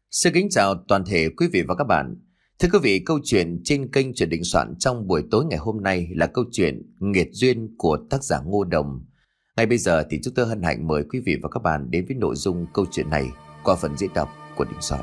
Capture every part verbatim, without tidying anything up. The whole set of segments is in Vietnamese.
Xin kính chào toàn thể quý vị và các bạn. Thưa quý vị, câu chuyện trên kênh Truyện Định Soạn trong buổi tối ngày hôm nay là câu chuyện Nghiệt Duyên của tác giả Ngô Đồng. Ngay bây giờ thì chúng tôi hân hạnh mời quý vị và các bạn đến với nội dung câu chuyện này qua phần diễn đọc của Định Soạn.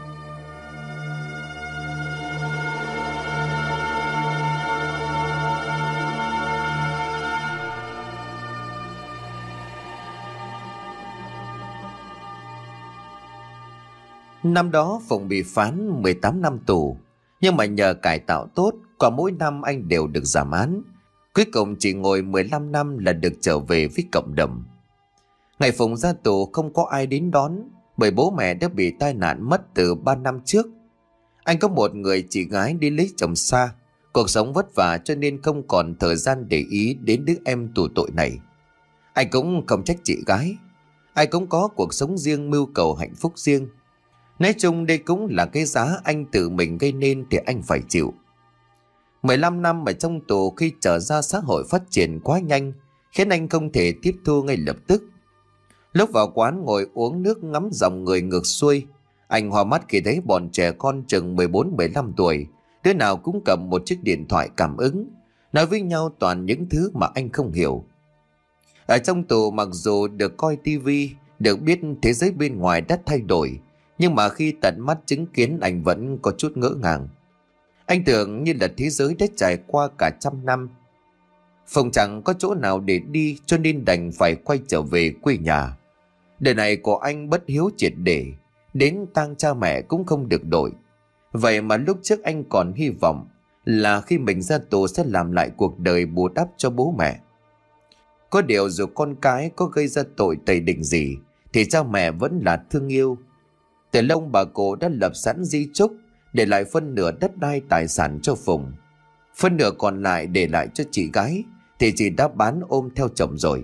Năm đó Phụng bị phán mười tám năm tù, nhưng mà nhờ cải tạo tốt, qua mỗi năm anh đều được giảm án. Cuối cùng chỉ ngồi mười lăm năm là được trở về với cộng đồng. Ngày Phụng ra tù không có ai đến đón, bởi bố mẹ đã bị tai nạn mất từ ba năm trước. Anh có một người chị gái đi lấy chồng xa, cuộc sống vất vả cho nên không còn thời gian để ý đến đứa em tù tội này. Anh cũng không trách chị gái, ai cũng có cuộc sống riêng, mưu cầu hạnh phúc riêng. Nói chung đây cũng là cái giá anh tự mình gây nên thì anh phải chịu. mười lăm năm ở trong tù khi trở ra xã hội phát triển quá nhanh, khiến anh không thể tiếp thu ngay lập tức. Lúc vào quán ngồi uống nước ngắm dòng người ngược xuôi, anh hoa mắt khi thấy bọn trẻ con chừng mười bốn mười lăm tuổi, đứa nào cũng cầm một chiếc điện thoại cảm ứng, nói với nhau toàn những thứ mà anh không hiểu. Ở trong tù mặc dù được coi tivi, được biết thế giới bên ngoài đã thay đổi, nhưng mà khi tận mắt chứng kiến anh vẫn có chút ngỡ ngàng. Anh tưởng như là thế giới đã trải qua cả trăm năm. Phụng chẳng có chỗ nào để đi cho nên đành phải quay trở về quê nhà. Đời này của anh bất hiếu triệt để, đến tang cha mẹ cũng không được đổi. Vậy mà lúc trước anh còn hy vọng là khi mình ra tù sẽ làm lại cuộc đời bù đắp cho bố mẹ. Có điều dù con cái có gây ra tội tày đình gì thì cha mẹ vẫn là thương yêu. Từ lâu bà cụ đã lập sẵn di chúc để lại phân nửa đất đai tài sản cho Phụng. Phân nửa còn lại để lại cho chị gái thì chị đã bán ôm theo chồng rồi.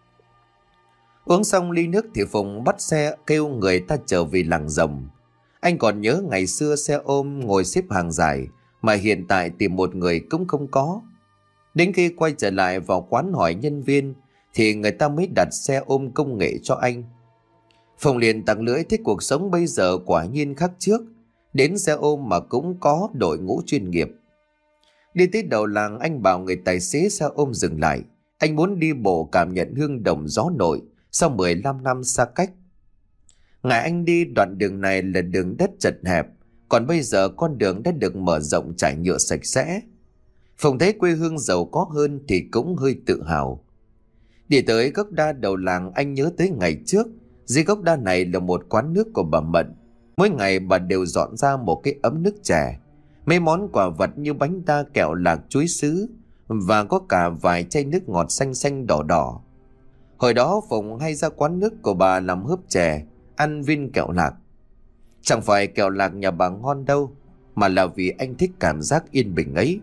Uống xong ly nước thì Phụng bắt xe kêu người ta trở về làng Rồng. Anh còn nhớ ngày xưa xe ôm ngồi xếp hàng dài mà hiện tại tìm một người cũng không có. Đến khi quay trở lại vào quán hỏi nhân viên thì người ta mới đặt xe ôm công nghệ cho anh. Phụng liền tặc lưỡi thích cuộc sống bây giờ quả nhiên khác trước, đến xe ôm mà cũng có đội ngũ chuyên nghiệp. Đi tới đầu làng anh bảo người tài xế xe ôm dừng lại, anh muốn đi bộ cảm nhận hương đồng gió nội sau mười lăm năm xa cách. Ngày anh đi đoạn đường này là đường đất chật hẹp, còn bây giờ con đường đã được mở rộng trải nhựa sạch sẽ. Phụng thấy quê hương giàu có hơn thì cũng hơi tự hào. Đi tới gốc đa đầu làng anh nhớ tới ngày trước. Dưới gốc đa này là một quán nước của bà Mận. Mỗi ngày bà đều dọn ra một cái ấm nước chè, mấy món quà vật như bánh đa, kẹo lạc, chuối sứ, và có cả vài chai nước ngọt xanh xanh đỏ đỏ. Hồi đó Phụng hay ra quán nước của bà làm hớp chè, ăn viên kẹo lạc. Chẳng phải kẹo lạc nhà bà ngon đâu, mà là vì anh thích cảm giác yên bình ấy.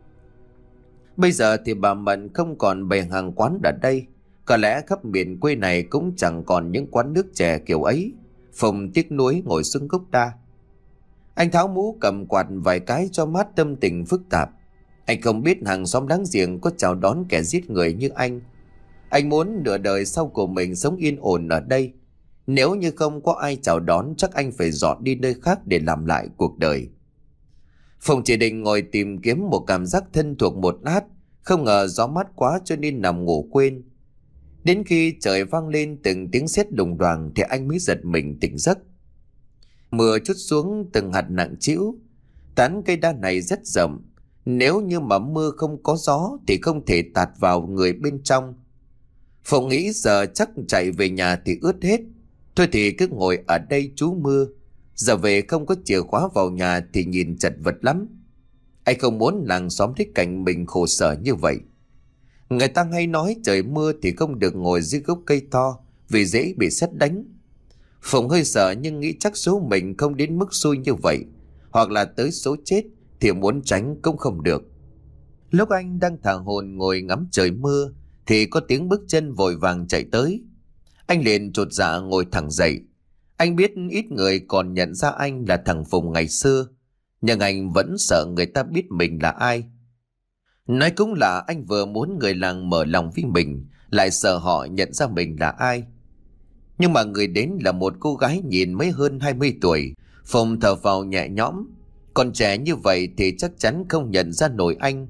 Bây giờ thì bà Mận không còn bày hàng quán ở đây. Có lẽ khắp miền quê này cũng chẳng còn những quán nước chè kiểu ấy. Phụng tiếc nuối ngồi xuống gốc đa. Anh tháo mũ cầm quạt vài cái cho mát tâm tình phức tạp. Anh không biết hàng xóm láng giềng có chào đón kẻ giết người như anh. Anh muốn nửa đời sau của mình sống yên ổn ở đây. Nếu như không có ai chào đón chắc anh phải dọn đi nơi khác để làm lại cuộc đời. Phụng chỉ định ngồi tìm kiếm một cảm giác thân thuộc một lát. Không ngờ gió mát quá cho nên nằm ngủ quên. Đến khi trời vang lên từng tiếng sét đùng đoàng thì anh mới giật mình tỉnh giấc. Mưa trút xuống từng hạt nặng trĩu. Tán cây đa này rất rộng, nếu như mà mưa không có gió thì không thể tạt vào người bên trong. Phụng nghĩ giờ chắc chạy về nhà thì ướt hết, thôi thì cứ ngồi ở đây trú mưa. Giờ về không có chìa khóa vào nhà thì nhìn chật vật lắm. Anh không muốn làng xóm thấy cảnh mình khổ sở như vậy. Người ta hay nói trời mưa thì không được ngồi dưới gốc cây to vì dễ bị sét đánh. Phụng hơi sợ nhưng nghĩ chắc số mình không đến mức xui như vậy, hoặc là tới số chết thì muốn tránh cũng không được. Lúc anh đang thả hồn ngồi ngắm trời mưa thì có tiếng bước chân vội vàng chạy tới. Anh liền chột dạ ngồi thẳng dậy. Anh biết ít người còn nhận ra anh là thằng Phụng ngày xưa, nhưng anh vẫn sợ người ta biết mình là ai. Nói cũng là anh vừa muốn người làng mở lòng với mình, lại sợ họ nhận ra mình là ai. Nhưng mà người đến là một cô gái nhìn mới hơn hai mươi tuổi, Phùng thở phào nhẹ nhõm. Còn trẻ như vậy thì chắc chắn không nhận ra nổi anh.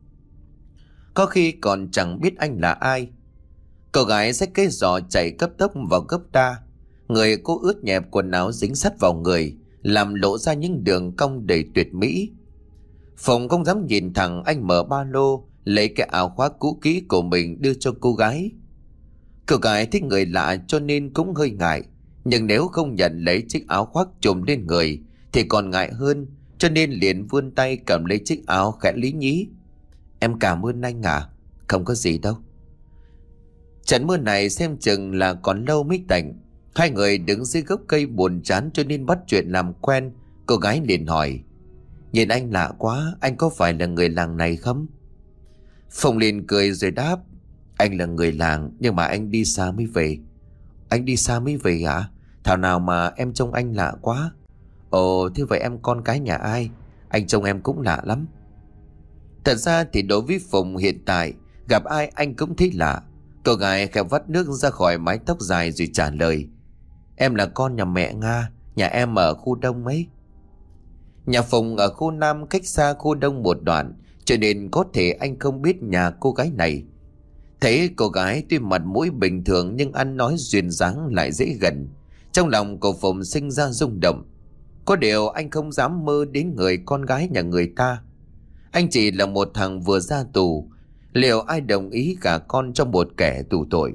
Có khi còn chẳng biết anh là ai. Cô gái xách cái giỏ chạy cấp tốc vào gấp đa. Người cô ướt nhẹp, quần áo dính sắt vào người, làm lộ ra những đường cong đầy tuyệt mỹ. Phùng không dám nhìn thẳng, anh mở ba lô, lấy cái áo khoác cũ kỹ của mình đưa cho cô gái. Cô gái thích người lạ cho nên cũng hơi ngại, nhưng nếu không nhận lấy chiếc áo khoác trùm lên người thì còn ngại hơn, cho nên liền vươn tay cầm lấy chiếc áo khẽ lý nhí. Em cảm ơn anh à. Không có gì đâu. Trận mưa này xem chừng là còn lâu mới tạnh. Hai người đứng dưới gốc cây buồn chán cho nên bắt chuyện làm quen. Cô gái liền hỏi, nhìn anh lạ quá, anh có phải là người làng này không? Phùng liền cười rồi đáp, anh là người làng nhưng mà anh đi xa mới về. Anh đi xa mới về hả? Thảo nào mà em trông anh lạ quá. Ồ, thế vậy em con cái nhà ai? Anh trông em cũng lạ lắm. Thật ra thì đối với Phùng hiện tại, gặp ai anh cũng thấy lạ. Cô gái khẽ vắt nước ra khỏi mái tóc dài rồi trả lời, em là con nhà mẹ Nga, nhà em ở khu Đông ấy. Nhà Phùng ở khu Nam cách xa khu Đông một đoạn, cho nên có thể anh không biết nhà cô gái này. Thấy cô gái tuy mặt mũi bình thường nhưng ăn nói duyên dáng lại dễ gần, trong lòng của Phùng sinh ra rung động. Có điều anh không dám mơ đến người con gái nhà người ta. Anh chỉ là một thằng vừa ra tù, liệu ai đồng ý gả con cho một kẻ tù tội?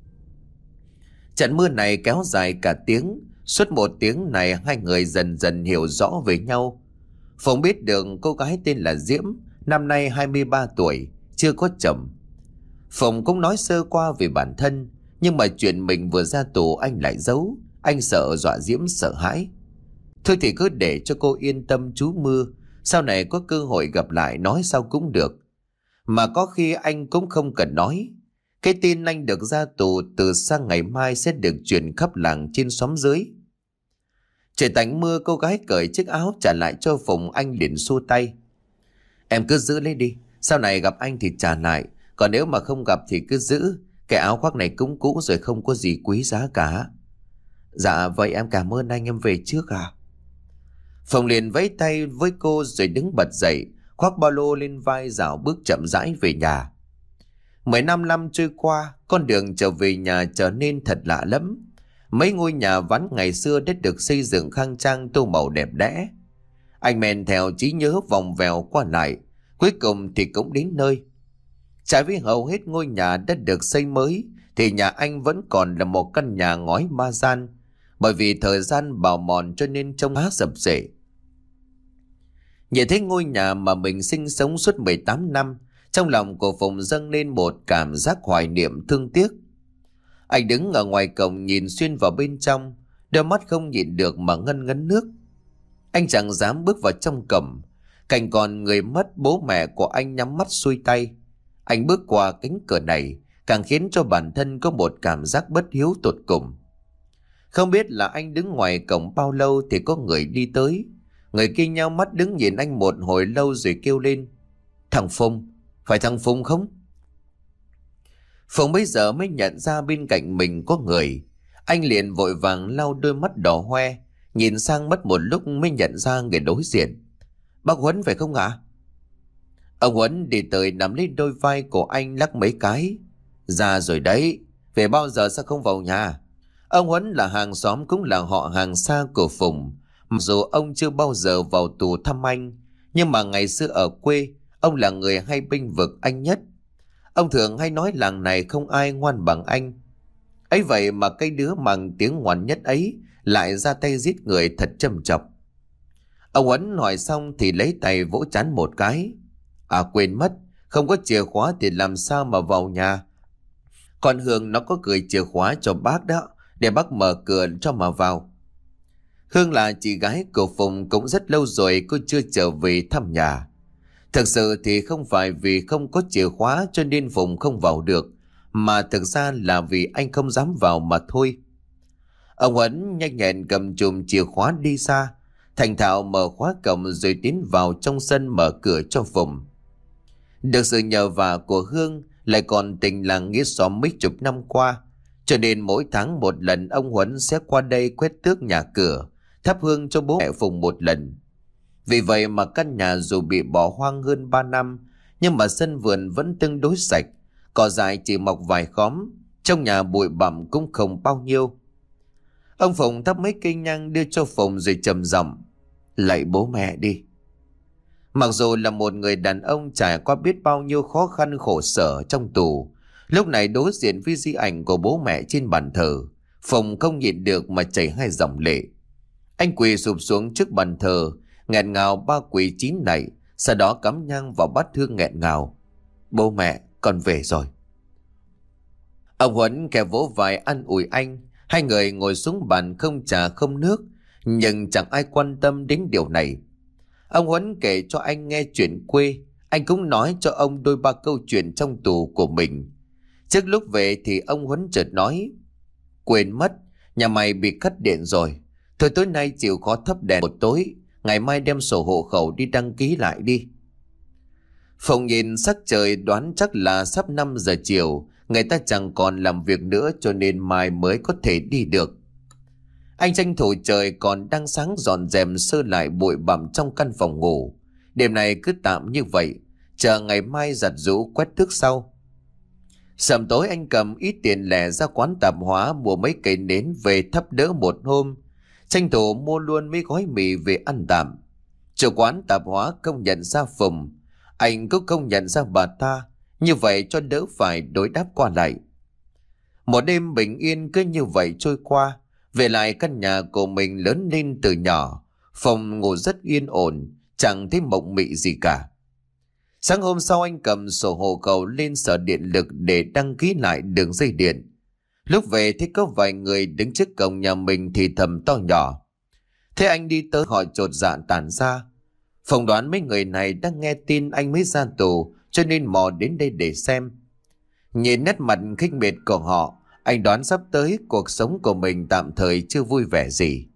Trận mưa này kéo dài cả tiếng. Suốt một tiếng này hai người dần dần hiểu rõ về nhau. Phùng biết được cô gái tên là Diễm, năm nay hai mươi ba tuổi, chưa có chồng. Phùng cũng nói sơ qua về bản thân, nhưng mà chuyện mình vừa ra tù anh lại giấu. Anh sợ dọa Diễm sợ hãi. Thôi thì cứ để cho cô yên tâm trú mưa, sau này có cơ hội gặp lại nói sau cũng được. Mà có khi anh cũng không cần nói. Cái tin anh được ra tù từ sang ngày mai sẽ được truyền khắp làng trên xóm dưới. Trời tạnh mưa, cô gái cởi chiếc áo trả lại cho Phùng, anh liền xua tay. Em cứ giữ lấy đi, sau này gặp anh thì trả lại, còn nếu mà không gặp thì cứ giữ. Cái áo khoác này cũng cũ rồi, không có gì quý giá cả. Dạ vậy em cảm ơn anh, em về trước à. Phùng liền vẫy tay với cô rồi đứng bật dậy, khoác ba lô lên vai dạo bước chậm rãi về nhà. Mười năm năm trôi qua, con đường trở về nhà trở nên thật lạ lắm. Mấy ngôi nhà ván ngày xưa đã được xây dựng khang trang tô màu đẹp đẽ. Anh men theo trí nhớ vòng vèo qua lại, cuối cùng thì cũng đến nơi. Trái với hầu hết ngôi nhà đã được xây mới thì nhà anh vẫn còn là một căn nhà ngói ma gian, bởi vì thời gian bào mòn cho nên trông khá sập xệ. Nhìn thấy ngôi nhà mà mình sinh sống suốt mười tám năm, trong lòng của Phùng dâng lên một cảm giác hoài niệm thương tiếc. Anh đứng ở ngoài cổng nhìn xuyên vào bên trong, đôi mắt không nhịn được mà ngân ngấn nước. Anh chẳng dám bước vào trong cổng. Cảnh còn người mất, bố mẹ của anh nhắm mắt xuôi tay. Anh bước qua cánh cửa này càng khiến cho bản thân có một cảm giác bất hiếu tột cùng. Không biết là anh đứng ngoài cổng bao lâu thì có người đi tới. Người kia nhao mắt đứng nhìn anh một hồi lâu rồi kêu lên, thằng Phùng, phải thằng Phùng không? Phùng bây giờ mới nhận ra bên cạnh mình có người. Anh liền vội vàng lau đôi mắt đỏ hoe, nhìn sang mất một lúc mới nhận ra người đối diện. Bác Huấn phải không ạ? Ông Huấn đi tới nắm lấy đôi vai của anh lắc mấy cái. Ra rồi đấy, về bao giờ sao không vào nhà? Ông Huấn là hàng xóm cũng là họ hàng xa của Phùng. Mặc dù ông chưa bao giờ vào tù thăm anh, nhưng mà ngày xưa ở quê, ông là người hay bênh vực anh nhất. Ông thường hay nói làng này không ai ngoan bằng anh. Ấy vậy mà cái đứa mang tiếng ngoan nhất ấy lại ra tay giết người thật trầm trọng. Ông Huấn hỏi xong thì lấy tay vỗ trán một cái. À quên mất, không có chìa khóa thì làm sao mà vào nhà? Con Hương nó có gửi chìa khóa cho bác đó, để bác mở cửa cho mà vào. Hương là chị gái của Phùng, cũng rất lâu rồi cô chưa trở về thăm nhà. Thực sự thì không phải vì không có chìa khóa cho nên Phùng không vào được, mà thực ra là vì anh không dám vào mà thôi. Ông Huấn nhanh nhẹn cầm chùm chìa khóa đi xa, thành thạo mở khóa cổng rồi tiến vào trong sân mở cửa cho Phùng. Được sự nhờ vả của Hương, lại còn tình làng nghĩa xóm mấy chục năm qua, cho nên mỗi tháng một lần ông Huấn sẽ qua đây quét tước nhà cửa, thắp hương cho bố mẹ Phùng một lần. Vì vậy mà căn nhà dù bị bỏ hoang hơn ba năm, nhưng mà sân vườn vẫn tương đối sạch, cỏ dại chỉ mọc vài khóm, trong nhà bụi bặm cũng không bao nhiêu. Ông Phùng thắp mấy cây nhang đưa cho Phùng rồi trầm giọng: "Lạy bố mẹ đi." Mặc dù là một người đàn ông trải qua biết bao nhiêu khó khăn khổ sở trong tù, lúc này đối diện với di ảnh của bố mẹ trên bàn thờ, Phùng không nhịn được mà chảy hai dòng lệ. Anh quỳ sụp xuống trước bàn thờ, nghẹn ngào ba quỳ chín lạy, sau đó cắm nhang vào bát hương nghẹn ngào: "Bố mẹ, con về rồi." Ông Huấn kẻ vỗ vai an ủi anh. Hai người ngồi xuống bàn không trà không nước, nhưng chẳng ai quan tâm đến điều này. Ông Huấn kể cho anh nghe chuyện quê, anh cũng nói cho ông đôi ba câu chuyện trong tù của mình. Trước lúc về thì ông Huấn chợt nói: "Quên mất, nhà mày bị cắt điện rồi. Thôi tối nay chịu khó thắp đèn một tối, ngày mai đem sổ hộ khẩu đi đăng ký lại đi." Phùng nhìn sắc trời đoán chắc là sắp năm giờ chiều, người ta chẳng còn làm việc nữa cho nên mai mới có thể đi được. Anh tranh thủ trời còn đang sáng dọn dẹp sơ lại bụi bặm trong căn phòng ngủ. Đêm này cứ tạm như vậy, chờ ngày mai giặt giũ quét tước sau. Sầm tối anh cầm ít tiền lẻ ra quán tạp hóa mua mấy cây nến về thắp đỡ một hôm, tranh thủ mua luôn mấy gói mì về ăn tạm. Chủ quán tạp hóa công nhận ra Phùng, anh cũng công nhận ra bà ta, như vậy cho đỡ phải đối đáp qua lại. Một đêm bình yên cứ như vậy trôi qua. Về lại căn nhà của mình lớn lên từ nhỏ, Phùng ngủ rất yên ổn, chẳng thấy mộng mị gì cả. Sáng hôm sau anh cầm sổ hộ khẩu lên sở điện lực để đăng ký lại đường dây điện. Lúc về thấy có vài người đứng trước cổng nhà mình thì thầm to nhỏ. Thế anh đi tới họ chột dạ tản ra. Phùng đoán mấy người này đang nghe tin anh mới ra tù, cho nên mò đến đây để xem. Nhìn nét mặt khinh miệt của họ, anh đoán sắp tới cuộc sống của mình tạm thời chưa vui vẻ gì.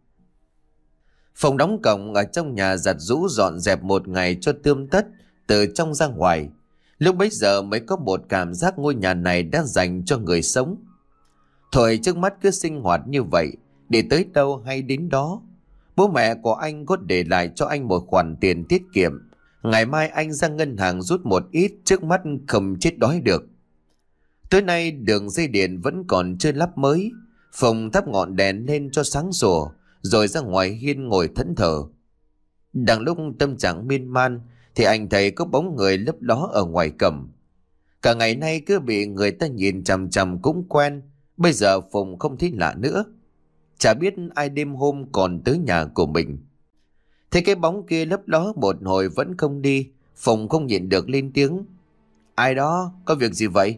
Phùng đóng cổng ở trong nhà giặt giũ dọn dẹp một ngày cho tươm tất từ trong ra ngoài. Lúc bấy giờ mới có một cảm giác ngôi nhà này đã dành cho người sống. Thôi trước mắt cứ sinh hoạt như vậy, để tới đâu hay đến đó. Bố mẹ của anh có để lại cho anh một khoản tiền tiết kiệm. Ngày mai anh ra ngân hàng rút một ít, trước mắt không chết đói được. Tối nay đường dây điện vẫn còn chưa lắp mới. Phùng thắp ngọn đèn lên cho sáng sủa, rồi ra ngoài hiên ngồi thẫn thờ. Đang lúc tâm trạng miên man thì anh thấy có bóng người lấp ló ở ngoài cổng. Cả ngày nay cứ bị người ta nhìn chằm chằm cũng quen, bây giờ Phùng không thấy lạ nữa. Chả biết ai đêm hôm còn tới nhà của mình. Thế cái bóng kia lấp ló một hồi vẫn không đi, Phùng không nhịn được lên tiếng: "Ai đó, có việc gì vậy?"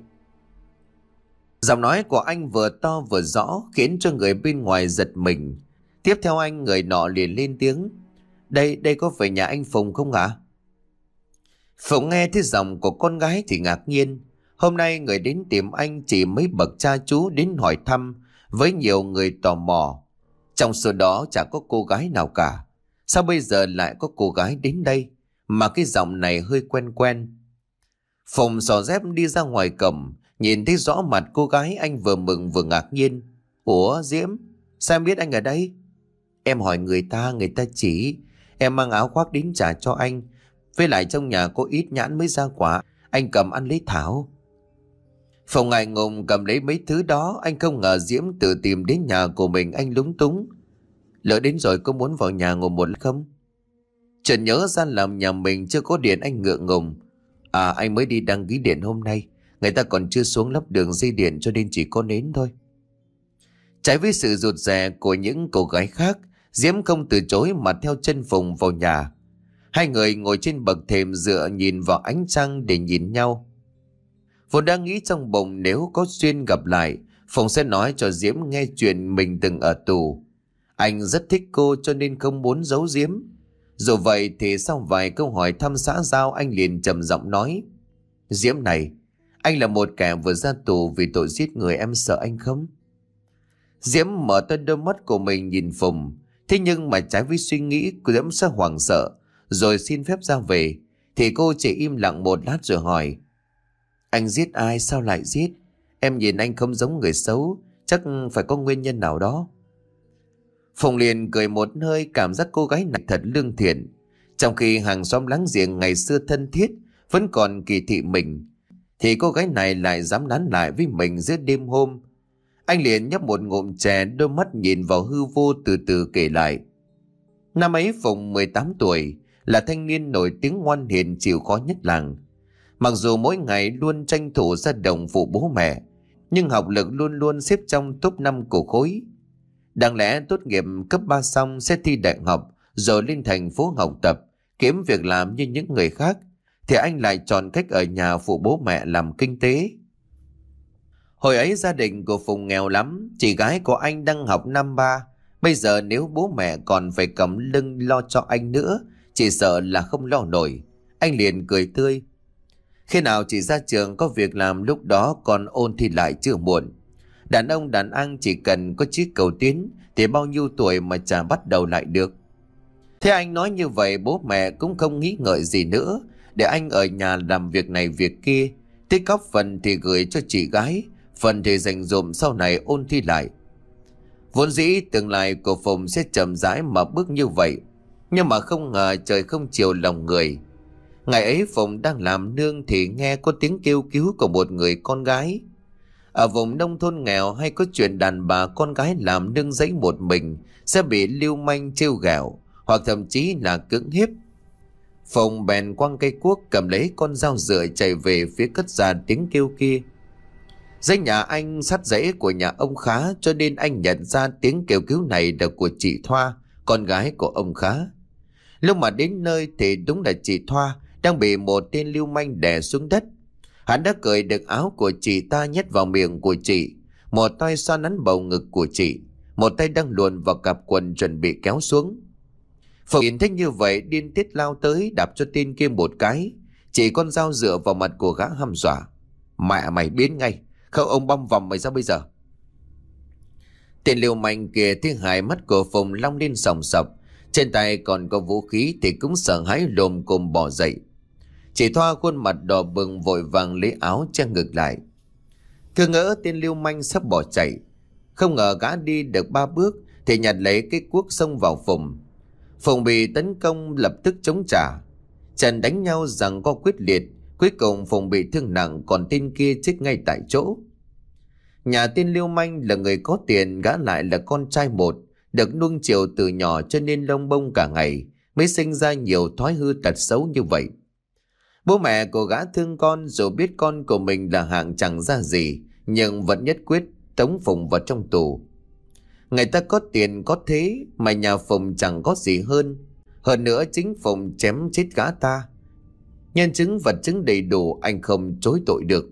Giọng nói của anh vừa to vừa rõ khiến cho người bên ngoài giật mình. Tiếp theo anh người nọ liền lên tiếng: Đây, đây có phải nhà anh Phùng không ạ?" Phùng nghe thấy giọng của con gái thì ngạc nhiên. Hôm nay người đến tìm anh chỉ mấy bậc cha chú đến hỏi thăm, với nhiều người tò mò. Trong số đó chả có cô gái nào cả. Sao bây giờ lại có cô gái đến đây, mà cái giọng này hơi quen quen. Phùng xỏ dép đi ra ngoài cổng, nhìn thấy rõ mặt cô gái anh vừa mừng vừa ngạc nhiên. "Ủa Diễm, sao em biết anh ở đây?" "Em hỏi người ta, người ta chỉ. Em mang áo khoác đến trả cho anh. Với lại trong nhà có ít nhãn mới ra quả, anh cầm ăn lấy thảo." Phùng ngại ngùng cầm lấy mấy thứ đó. Anh không ngờ Diễm tự tìm đến nhà của mình. Anh lúng túng: "Lỡ đến rồi có muốn vào nhà ngồi một lát không?" Chợt nhớ ra làm nhà mình chưa có điện, anh ngượng ngùng: "À, anh mới đi đăng ký điện hôm nay, người ta còn chưa xuống lắp đường dây điện cho nên chỉ có nến thôi." Trái với sự rụt rè của những cô gái khác, Diễm không từ chối mà theo chân Phùng vào nhà. Hai người ngồi trên bậc thềm dựa nhìn vào ánh trăng để nhìn nhau. Vốn đang nghĩ trong bụng nếu có duyên gặp lại, Phùng sẽ nói cho Diễm nghe chuyện mình từng ở tù. Anh rất thích cô cho nên không muốn giấu Diễm. Dù vậy thì sau vài câu hỏi thăm xã giao, anh liền trầm giọng nói: "Diễm này, anh là một kẻ vừa ra tù vì tội giết người, em sợ anh không?" Diễm mở to đôi mắt của mình nhìn Phùng. Thế nhưng mà trái với suy nghĩ của Diễm sẽ hoảng sợ, rồi xin phép ra về. Thì cô chỉ im lặng một lát rồi hỏi: "Anh giết ai, sao lại giết? Em nhìn anh không giống người xấu, chắc phải có nguyên nhân nào đó." Phùng liền cười một hơi, cảm giác cô gái này thật lương thiện. Trong khi hàng xóm láng giềng ngày xưa thân thiết vẫn còn kỳ thị mình, thì cô gái này lại dám nán lại với mình giữa đêm hôm. Anh liền nhấp một ngụm chè, đôi mắt nhìn vào hư vô, từ từ kể lại. Năm ấy Phùng mười tám tuổi, là thanh niên nổi tiếng ngoan hiền chịu khó nhất làng. Mặc dù mỗi ngày luôn tranh thủ ra đồng phụ bố mẹ, nhưng học lực luôn luôn xếp trong top năm của khối. Đáng lẽ tốt nghiệp cấp ba xong sẽ thi đại học rồi lên thành phố học tập, kiếm việc làm như những người khác, thì anh lại chọn cách ở nhà phụ bố mẹ làm kinh tế. Hồi ấy gia đình của Phùng nghèo lắm, chị gái của anh đang học năm ba. Bây giờ nếu bố mẹ còn phải cầm lưng lo cho anh nữa, chỉ sợ là không lo nổi. Anh liền cười tươi. Khi nào chị ra trường có việc làm, lúc đó còn ôn thi lại chưa muộn. Đàn ông đàn anh chỉ cần có chiếc cầu tiến thì bao nhiêu tuổi mà chả bắt đầu lại được. Thế anh nói như vậy, bố mẹ cũng không nghĩ ngợi gì nữa, để anh ở nhà làm việc này việc kia. Tích góp phần thì gửi cho chị gái, phần thì dành dụm sau này ôn thi lại. Vốn dĩ tương lai của Phùng sẽ chậm rãi mà bước như vậy, nhưng mà không ngờ trời không chiều lòng người. Ngày ấy Phùng đang làm nương thì nghe có tiếng kêu cứu của một người con gái. Ở vùng nông thôn nghèo hay có chuyện đàn bà con gái làm nương giấy một mình sẽ bị lưu manh trêu ghẹo, hoặc thậm chí là cưỡng hiếp. Phùng bèn quăng cây cuốc, cầm lấy con dao dựa chạy về phía cất ra tiếng kêu kia. Dãy nhà anh sát dãy của nhà ông Khá, cho nên anh nhận ra tiếng kêu cứu này là của chị Thoa, con gái của ông Khá. Lúc mà đến nơi thì đúng là chị Thoa đang bị một tên lưu manh đè xuống đất. Hắn đã cởi được áo của chị ta nhét vào miệng của chị, một tay xoa nắn bầu ngực của chị, một tay đang luồn vào cặp quần chuẩn bị kéo xuống. Phùng nhìn thấy như vậy điên tiết lao tới đạp cho tên kia một cái, chỉ con dao dựa vào mặt của gã hăm dọa. Mẹ mày biến ngay, không ông băm vòng mày ra bây giờ. Tên liều manh kia thấy hai mắt của Phùng long lên sòng sọc, trên tay còn có vũ khí thì cũng sợ hãi lồm cồm bỏ dậy. Chị Thoa khuôn mặt đỏ bừng vội vàng lấy áo che ngực lại. Cứ ngỡ tên lưu manh sắp bỏ chạy, không ngờ gã đi được ba bước thì nhặt lấy cái cuốc xông vào Phùng. Phùng bị tấn công lập tức chống trả, trận đánh nhau giằng co quyết liệt. Cuối cùng Phùng bị thương nặng, còn tên kia chết ngay tại chỗ. Nhà tên lưu manh là người có tiền, gã lại là con trai một, được nuông chiều từ nhỏ cho nên lông bông cả ngày, mới sinh ra nhiều thói hư tật xấu như vậy. Bố mẹ của gã thương con, dù biết con của mình là hạng chẳng ra gì, nhưng vẫn nhất quyết tống Phùng vào trong tù. Người ta có tiền có thế mà nhà Phùng chẳng có gì hơn. Hơn nữa chính Phùng chém chết gã ta, nhân chứng vật chứng đầy đủ, anh không chối tội được.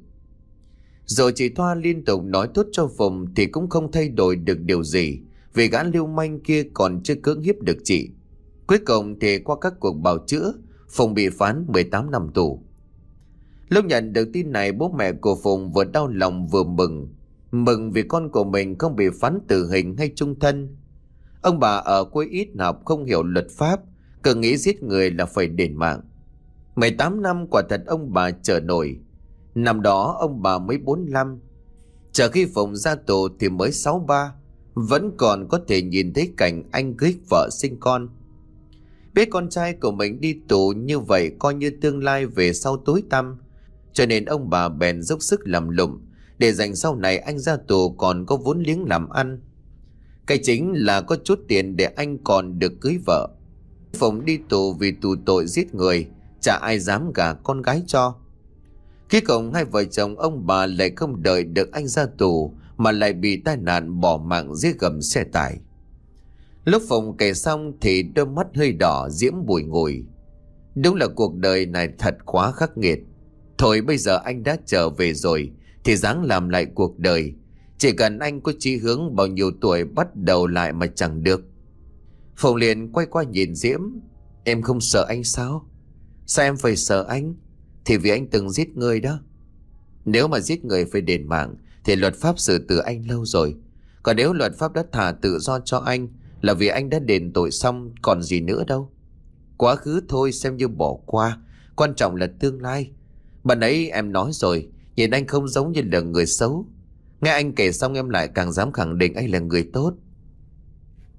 Rồi chị Thoa liên tục nói tốt cho Phùng thì cũng không thay đổi được điều gì, vì gã lưu manh kia còn chưa cưỡng hiếp được chị. Cuối cùng thì qua các cuộc bào chữa, Phùng bị phán mười tám năm tù. Lúc nhận được tin này, bố mẹ của Phùng vừa đau lòng vừa mừng. Mừng vì con của mình không bị phán tử hình hay chung thân. Ông bà ở quê ít học, không hiểu luật pháp, cứ nghĩ giết người là phải đền mạng. mười tám năm quả thật ông bà chờ nổi. Năm đó ông bà mới bốn mươi lăm, chờ khi Phùng ra tù thì mới sáu mươi ba, vẫn còn có thể nhìn thấy cảnh anh cưới vợ sinh con. Biết con trai của mình đi tù như vậy coi như tương lai về sau tối tăm, cho nên ông bà bèn dốc sức làm lụng để dành sau này anh ra tù còn có vốn liếng làm ăn. Cái chính là có chút tiền để anh còn được cưới vợ. Phùng đi tù vì tù tội giết người, chả ai dám gả con gái cho. Cuối cùng hai vợ chồng ông bà lại không đợi được anh ra tù mà lại bị tai nạn bỏ mạng dưới gầm xe tải. Lúc Phùng kể xong thì đôi mắt hơi đỏ diễm bùi ngùi. Đúng là cuộc đời này thật quá khắc nghiệt. Thôi bây giờ anh đã trở về rồi thì ráng làm lại cuộc đời. Chỉ cần anh có chí hướng, bao nhiêu tuổi bắt đầu lại mà chẳng được. Phùng liền quay qua nhìn Diễm. Em không sợ anh sao? Sao em phải sợ anh? Thì vì anh từng giết người đó. Nếu mà giết người phải đền mạng thì luật pháp xử tử anh lâu rồi. Còn nếu luật pháp đã thả tự do cho anh là vì anh đã đền tội xong, còn gì nữa đâu. Quá khứ thôi xem như bỏ qua, quan trọng là tương lai. Bạn ấy em nói rồi, nhìn anh không giống như là người xấu. Nghe anh kể xong em lại càng dám khẳng định anh là người tốt.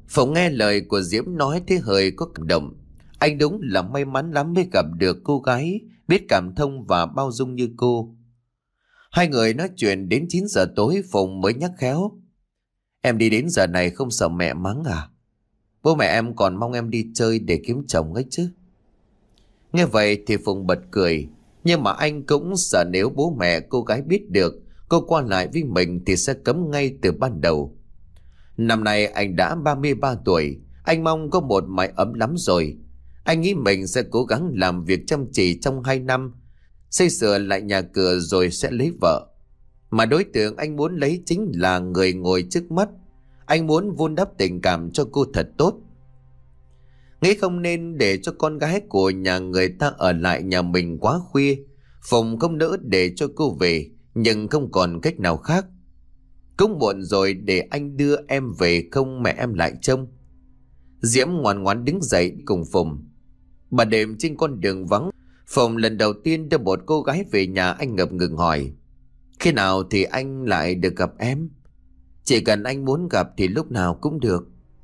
Phụng nghe lời của Diễm nói thế hơi có cảm động. Anh đúng là may mắn lắm mới gặp được cô gái biết cảm thông và bao dung như cô. Hai người nói chuyện đến chín giờ tối, Phụng mới nhắc khéo. Em đi đến giờ này không sợ mẹ mắng à? Bố mẹ em còn mong em đi chơi để kiếm chồng ấy chứ. Nghe vậy thì Phụng bật cười. Nhưng mà anh cũng sợ nếu bố mẹ cô gái biết được cô qua lại với mình thì sẽ cấm ngay từ ban đầu. Năm nay anh đã ba mươi ba tuổi. Anh mong có một mái ấm lắm rồi. Anh nghĩ mình sẽ cố gắng làm việc chăm chỉ trong hai năm, xây sửa lại nhà cửa rồi sẽ lấy vợ. Mà đối tượng anh muốn lấy chính là người ngồi trước mắt. Anh muốn vun đắp tình cảm cho cô thật tốt. Nghĩ không nên để cho con gái của nhà người ta ở lại nhà mình quá khuya. Phụng không nỡ để cho cô về, nhưng không còn cách nào khác. Cũng muộn rồi, để anh đưa em về không mẹ em lại trông. Diễm ngoan ngoãn đứng dậy cùng Phụng. Bà đêm trên con đường vắng, Phụng lần đầu tiên đưa một cô gái về nhà. Anh ngập ngừng hỏi, khi nào thì anh lại được gặp em? Chỉ cần anh muốn gặp thì lúc nào cũng được.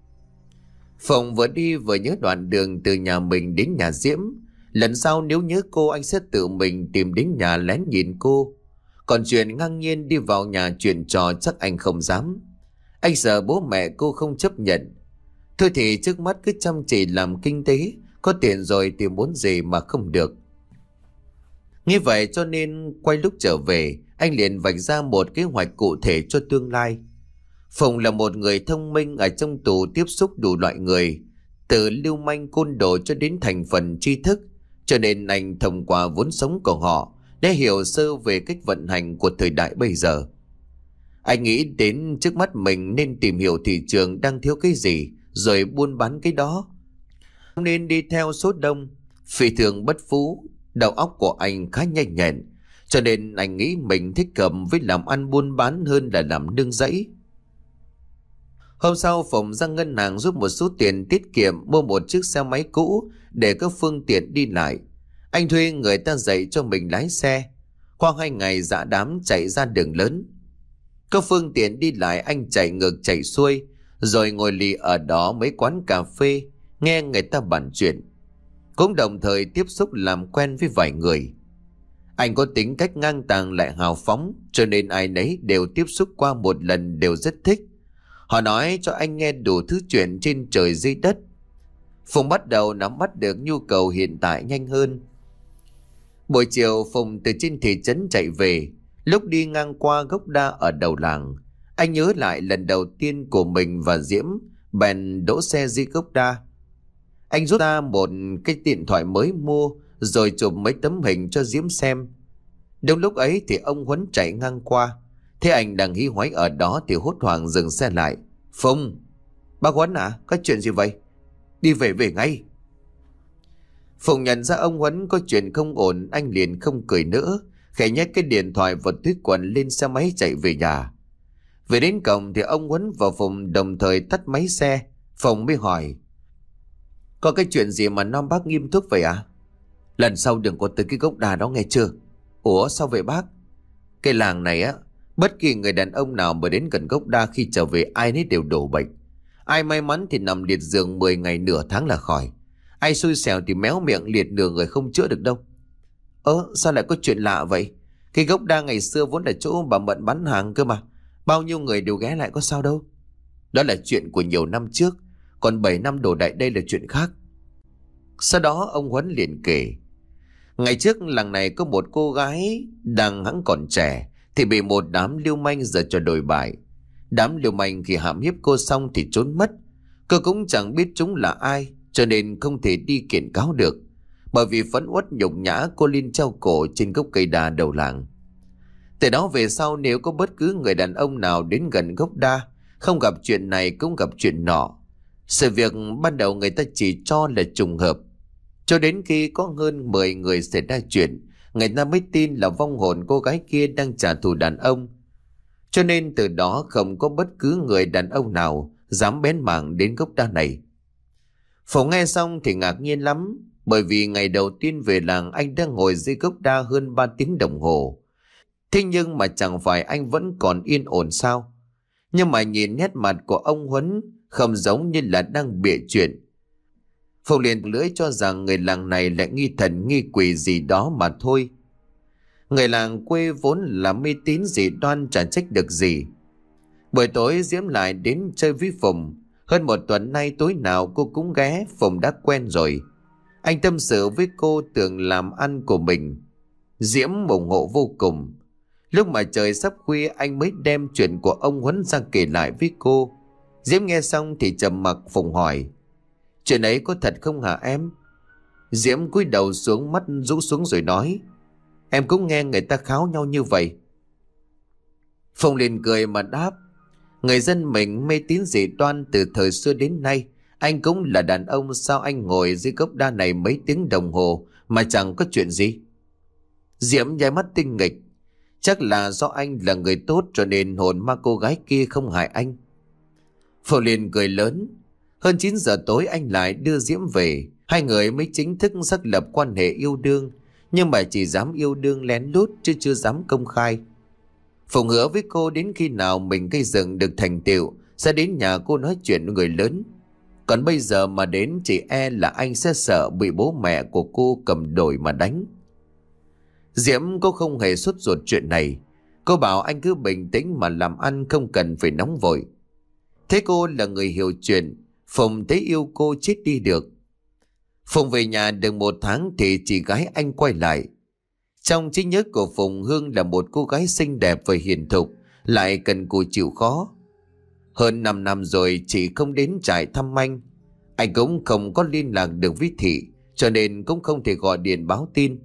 Phụng vừa đi vừa nhớ đoạn đường từ nhà mình đến nhà Diễm. Lần sau nếu nhớ cô, anh sẽ tự mình tìm đến nhà lén nhìn cô. Còn chuyện ngang nhiên đi vào nhà chuyện trò chắc anh không dám. Anh sợ bố mẹ cô không chấp nhận. Thôi thì trước mắt cứ chăm chỉ làm kinh tế, có tiền rồi thì muốn gì mà không được. Như vậy cho nên quay lúc trở về, anh liền vạch ra một kế hoạch cụ thể cho tương lai. Phụng là một người thông minh, ở trong tù tiếp xúc đủ loại người, từ lưu manh côn đồ cho đến thành phần tri thức, cho nên anh thông qua vốn sống của họ để hiểu sơ về cách vận hành của thời đại bây giờ. Anh nghĩ đến trước mắt mình nên tìm hiểu thị trường đang thiếu cái gì rồi buôn bán cái đó, không nên đi theo số đông. Phi thường bất phú, đầu óc của anh khá nhanh nhẹn, cho nên anh nghĩ mình thích hợp với làm ăn buôn bán hơn là làm nương rẫy. Hôm sau, Phụng ra ngân hàng rút một số tiền tiết kiệm mua một chiếc xe máy cũ để có phương tiện đi lại. Anh thuê người ta dạy cho mình lái xe. Khoảng hai ngày dã đám chạy ra đường lớn. Có phương tiện đi lại, anh chạy ngược chạy xuôi, rồi ngồi lì ở đó mấy quán cà phê, nghe người ta bàn chuyện. Cũng đồng thời tiếp xúc làm quen với vài người. Anh có tính cách ngang tàng lại hào phóng, cho nên ai nấy đều tiếp xúc qua một lần đều rất thích. Họ nói cho anh nghe đủ thứ chuyện trên trời dưới đất. Phụng bắt đầu nắm bắt được nhu cầu hiện tại nhanh hơn. Buổi chiều, Phụng từ trên thị trấn chạy về. Lúc đi ngang qua gốc đa ở đầu làng, anh nhớ lại lần đầu tiên của mình và Diễm, bèn đỗ xe dưới gốc đa. Anh rút ra một cái điện thoại mới mua, rồi chụp mấy tấm hình cho Diễm xem. Đúng lúc ấy thì ông Huấn chạy ngang qua. Thế anh đang hí hoáy ở đó thì hốt hoảng dừng xe lại. Phụng, bác Huấn à, có chuyện gì vậy? Đi về về ngay. Phụng nhận ra ông Huấn có chuyện không ổn, anh liền không cười nữa, khẽ nhét cái điện thoại vào túi quần lên xe máy chạy về nhà. Về đến cổng thì ông Huấn và Phụng đồng thời tắt máy xe. Phụng mới hỏi, có cái chuyện gì mà Nam bác nghiêm túc vậy à? Lần sau đừng có tới cái gốc đa đó nghe chưa? Ủa sao vậy bác? Cái làng này á, bất kỳ người đàn ông nào mà đến gần gốc đa khi trở về ai nấy đều đổ bệnh. Ai may mắn thì nằm liệt giường mười ngày nửa tháng là khỏi. Ai xui xẻo thì méo miệng liệt nửa người không chữa được đâu. Ơ sao lại có chuyện lạ vậy? Cái gốc đa ngày xưa vốn là chỗ bà Mận bán hàng cơ mà. Bao nhiêu người đều ghé lại có sao đâu. Đó là chuyện của nhiều năm trước. Còn bảy năm đổ đại đây là chuyện khác. Sau đó ông Huấn liền kể. Ngày trước làng này có một cô gái đang hẵng còn trẻ thì bị một đám lưu manh giở trò đồi bại. Đám lưu manh khi hãm hiếp cô xong thì trốn mất. Cô cũng chẳng biết chúng là ai, cho nên không thể đi kiện cáo được. Bởi vì phẫn uất nhục nhã, cô liên treo cổ trên gốc cây đa đầu làng. Từ đó về sau, nếu có bất cứ người đàn ông nào đến gần gốc đa, không gặp chuyện này cũng gặp chuyện nọ. Sự việc ban đầu người ta chỉ cho là trùng hợp, cho đến khi có hơn mười người xảy ra chuyện, người ta mới tin là vong hồn cô gái kia đang trả thù đàn ông. Cho nên từ đó không có bất cứ người đàn ông nào dám bén mảng đến gốc đa này. Phụng nghe xong thì ngạc nhiên lắm, bởi vì ngày đầu tiên về làng anh đang ngồi dưới gốc đa hơn ba tiếng đồng hồ. Thế nhưng mà chẳng phải anh vẫn còn yên ổn sao? Nhưng mà nhìn nét mặt của ông Huấn không giống như là đang bịa chuyện. Phùng liền lưỡi cho rằng người làng này lại nghi thần nghi quỷ gì đó mà thôi. Người làng quê vốn là mê tín dị đoan, chả trách được gì. Buổi tối Diễm lại đến chơi với Phùng. Hơn một tuần nay tối nào cô cũng ghé, Phùng đã quen rồi. Anh tâm sự với cô tưởng làm ăn của mình. Diễm ủng hộ vô cùng. Lúc mà trời sắp khuya anh mới đem chuyện của ông Huấn ra kể lại với cô. Diễm nghe xong thì trầm mặc. Phùng hỏi: chuyện ấy có thật không hả em? Diễm cúi đầu xuống, mắt rũ xuống rồi nói: em cũng nghe người ta kháo nhau như vậy. Phùng liền cười mà đáp: người dân mình mê tín dị đoan từ thời xưa đến nay. Anh cũng là đàn ông, sao anh ngồi dưới gốc đa này mấy tiếng đồng hồ mà chẳng có chuyện gì? Diễm nháy mắt tinh nghịch: chắc là do anh là người tốt cho nên hồn ma cô gái kia không hại anh. Phùng liền cười lớn. Hơn chín giờ tối anh lại đưa Diễm về. Hai người mới chính thức xác lập quan hệ yêu đương, nhưng mà chỉ dám yêu đương lén lút chứ chưa dám công khai. Phùng hứa với cô đến khi nào mình gây dựng được thành tựu sẽ đến nhà cô nói chuyện với người lớn. Còn bây giờ mà đến chỉ e là anh sẽ sợ bị bố mẹ của cô cầm đồi mà đánh. Diễm cô không hề sốt ruột chuyện này. Cô bảo anh cứ bình tĩnh mà làm ăn, không cần phải nóng vội. Thế cô là người hiểu chuyện, Phùng thấy yêu cô chết đi được. Phùng về nhà được một tháng thì chị gái anh quay lại. Trong trí nhớ của Phùng, Hương là một cô gái xinh đẹp và hiền thục, lại cần cù chịu khó. Hơn năm năm rồi chị không đến trại thăm anh. Anh cũng không có liên lạc được với Thị, cho nên cũng không thể gọi điện báo tin.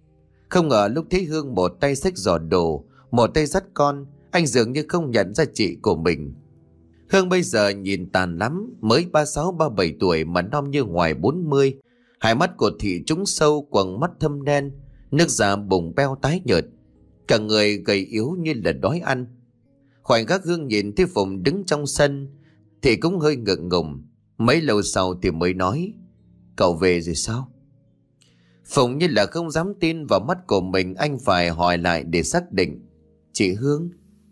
Không ngờ lúc thấy Hương một tay xách giỏ đồ, một tay dắt con, anh dường như không nhận ra chị của mình. Hương bây giờ nhìn tàn lắm, mới ba sáu ba bảy tuổi mà non như ngoài bốn mươi. Hai mắt của Thị trũng sâu, quầng mắt thâm đen, nước da bùng beo tái nhợt, cả người gầy yếu như là đói ăn. Khoảnh khắc Hương nhìn thấy Phùng đứng trong sân thì cũng hơi ngượng ngùng. Mấy lâu sau thì mới nói: cậu về rồi sao? Phùng như là không dám tin vào mắt của mình, anh phải hỏi lại để xác định. Chị Hương?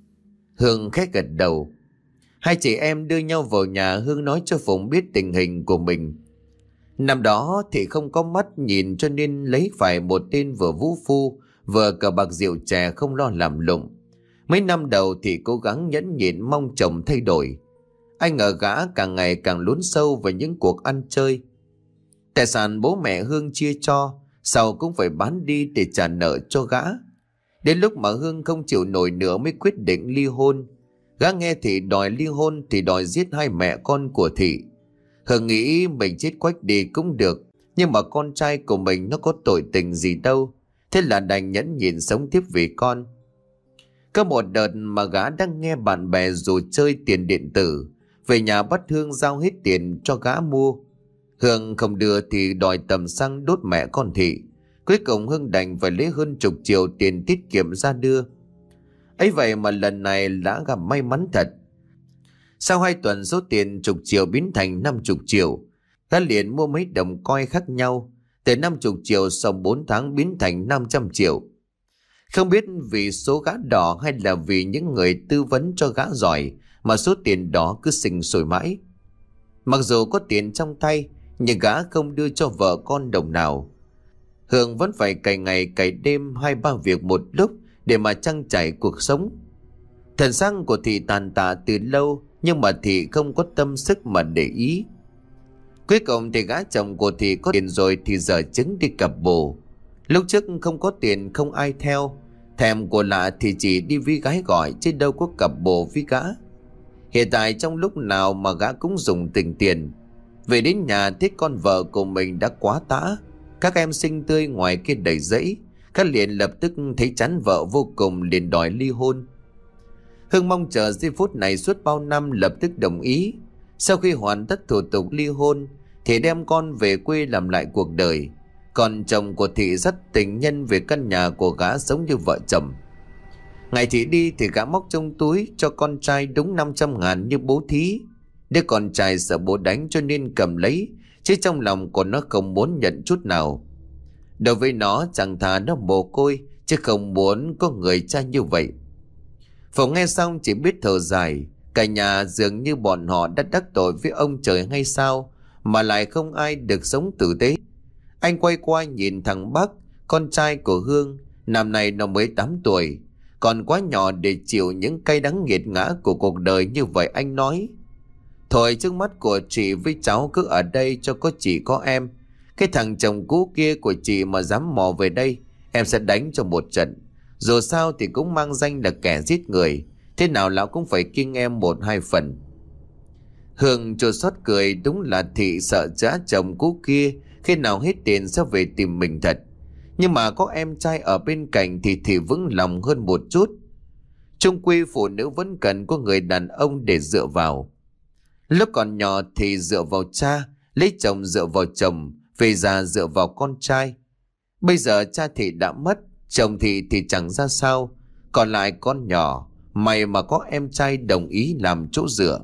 Hương khẽ gật đầu. Hai chị em đưa nhau vào nhà. Hương nói cho Phùng biết tình hình của mình. Năm đó thì không có mắt nhìn, cho nên lấy phải một tên vừa vũ phu vừa cờ bạc rượu chè, không lo làm lụng. Mấy năm đầu thì cố gắng nhẫn nhịn mong chồng thay đổi. Anh ở gã càng ngày càng lún sâu vào những cuộc ăn chơi. Tài sản bố mẹ Hương chia cho, sau cũng phải bán đi để trả nợ cho gã. Đến lúc mà Hương không chịu nổi nữa mới quyết định ly hôn. Gã nghe Thị đòi ly hôn thì đòi giết hai mẹ con của Thị. Hương nghĩ mình chết quách đi cũng được, nhưng mà con trai của mình nó có tội tình gì đâu. Thế là đành nhẫn nhịn sống tiếp vì con. Có một đợt mà gã đang nghe bạn bè rủ chơi tiền điện tử, về nhà bắt Hương giao hết tiền cho gã mua. Hương không đưa thì đòi tầm xăng đốt mẹ con Thị. Cuối cùng Hương đành phải lấy hơn chục triệu tiền tiết kiệm ra đưa. Ấy vậy mà lần này đã gặp may mắn thật. Sau hai tuần số tiền chục triệu biến thành năm chục triệu. Gã liền mua mấy đồng coin khác nhau. Từ năm chục triệu sau bốn tháng biến thành năm trăm triệu. Không biết vì số gã đỏ hay là vì những người tư vấn cho gã giỏi mà số tiền đó cứ sinh sôi mãi. Mặc dù có tiền trong tay, nhưng gã không đưa cho vợ con đồng nào. Hương vẫn phải cày ngày cày đêm hai ba việc một lúc để mà trang trải cuộc sống. Thần xác của Thị tàn tạ từ lâu, nhưng mà Thị không có tâm sức mà để ý. Cuối cùng thì gã chồng của Thị có tiền rồi thì dở chứng đi cặp bồ. Lúc trước không có tiền không ai theo, thèm của lạ thì chỉ đi với gái gọi chứ đâu có cặp bồ với gã. Hiện tại trong lúc nào mà gã cũng dùng tình tiền. Về đến nhà thấy con vợ của mình đã quá tã, các em xinh tươi ngoài kia đầy rẫy. Các liền lập tức thấy chán vợ vô cùng, liền đòi ly hôn. Hương mong chờ giây phút này suốt bao năm, lập tức đồng ý. Sau khi hoàn tất thủ tục ly hôn thì đem con về quê làm lại cuộc đời. Còn chồng của Thị dắt tình nhân về căn nhà của gã sống như vợ chồng. Ngày Thị đi thì gã móc trong túi cho con trai đúng năm trăm ngàn như bố thí. Đứa con trai sợ bố đánh cho nên cầm lấy, chứ trong lòng của nó không muốn nhận chút nào. Đối với nó chẳng thà nó mồ côi, chứ không muốn có người cha như vậy. Phùng nghe xong chỉ biết thở dài. Cả nhà dường như bọn họ đã đắc tội với ông trời hay sao mà lại không ai được sống tử tế. Anh quay qua nhìn thằng Bắc, con trai của Hương, năm nay nó mới tám tuổi, còn quá nhỏ để chịu những cay đắng nghiệt ngã của cuộc đời như vậy. Anh nói: Thôi trước mắt của chị với cháu cứ ở đây cho có chị có em. Cái thằng chồng cũ kia của chị mà dám mò về đây, em sẽ đánh cho một trận. Dù sao thì cũng mang danh là kẻ giết người, thế nào lão cũng phải kiêng em một hai phần. Hương chua xót cười, đúng là thị sợ giá chồng cũ kia khi nào hết tiền sẽ về tìm mình thật. Nhưng mà có em trai ở bên cạnh thì thị vững lòng hơn một chút. Chung quy phụ nữ vẫn cần có người đàn ông để dựa vào. Lúc còn nhỏ thì dựa vào cha, lấy chồng dựa vào chồng, về già dựa vào con trai. Bây giờ cha thị đã mất, chồng thị thì chẳng ra sao, còn lại con nhỏ, may mà có em trai đồng ý làm chỗ dựa.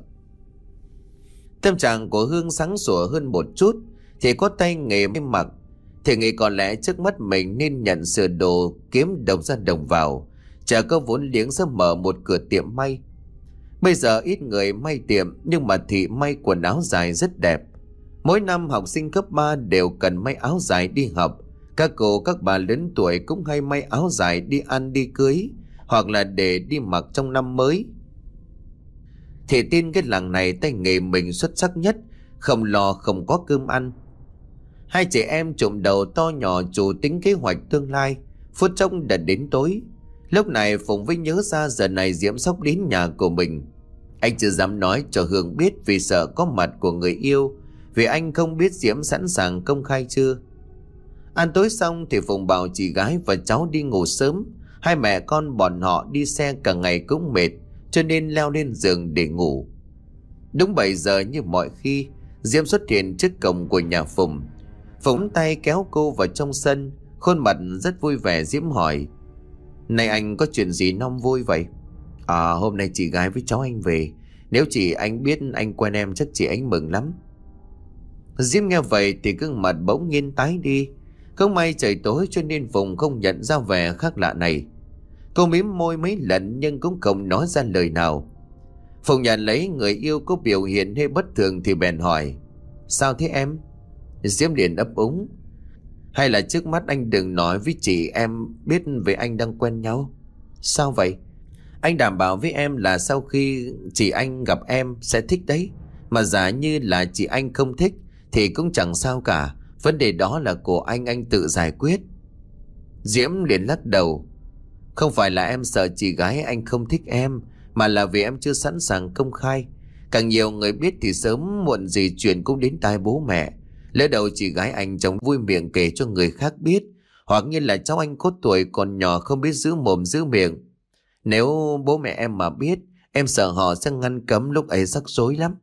Tâm trạng của Hương sáng sủa hơn một chút, thì có tay nghề may mặc, thì nghĩ có lẽ trước mắt mình nên nhận sửa đồ kiếm đồng ra đồng vào, chả có vốn liếng sẽ mở một cửa tiệm may. Bây giờ ít người may tiệm, nhưng mà thị may quần áo dài rất đẹp. Mỗi năm học sinh cấp ba đều cần may áo dài đi học. Các cô các bà lớn tuổi cũng hay may áo dài đi ăn đi cưới, hoặc là để đi mặc trong năm mới. Thị tin cái làng này tay nghề mình xuất sắc nhất, không lo không có cơm ăn. Hai chị em trộm đầu to nhỏ chủ tính kế hoạch tương lai. Phút chốc đã đến tối. Lúc này Phùng mới nhớ ra giờ này Diễm sắp đến nhà của mình. Anh chưa dám nói cho Hương biết vì sợ có mặt của người yêu, vì anh không biết Diễm sẵn sàng công khai chưa. Ăn tối xong thì Phùng bảo chị gái và cháu đi ngủ sớm. Hai mẹ con bọn họ đi xe cả ngày cũng mệt, cho nên leo lên giường để ngủ. Đúng bảy giờ như mọi khi, Diễm xuất hiện trước cổng của nhà Phùng. Phùng tay kéo cô vào trong sân, khuôn mặt rất vui vẻ. Diễm hỏi: Này anh có chuyện gì non vui vậy? À, hôm nay chị gái với cháu anh về. Nếu chị anh biết anh quen em chắc chị anh mừng lắm. Diễm nghe vậy thì gương mặt bỗng nhiên tái đi. Không may trời tối cho nên Phùng không nhận ra vẻ khác lạ này. Cô mím môi mấy lần nhưng cũng không nói ra lời nào. Phùng nhận lấy người yêu có biểu hiện hơi bất thường thì bèn hỏi: Sao thế em? Diễm liền ấp úng: Hay là trước mắt anh đừng nói với chị em biết về anh đang quen nhau. Sao vậy? Anh đảm bảo với em là sau khi chị anh gặp em sẽ thích đấy. Mà giả như là chị anh không thích thì cũng chẳng sao cả. Vấn đề đó là của anh, anh tự giải quyết. Diễm liền lắc đầu: Không phải là em sợ chị gái anh không thích em, mà là vì em chưa sẵn sàng công khai. Càng nhiều người biết thì sớm muộn gì chuyện cũng đến tai bố mẹ. Lỡ đầu chị gái anh chống vui miệng kể cho người khác biết, hoặc như là cháu anh có tuổi còn nhỏ không biết giữ mồm giữ miệng. Nếu bố mẹ em mà biết, em sợ họ sẽ ngăn cấm, lúc ấy rắc rối lắm.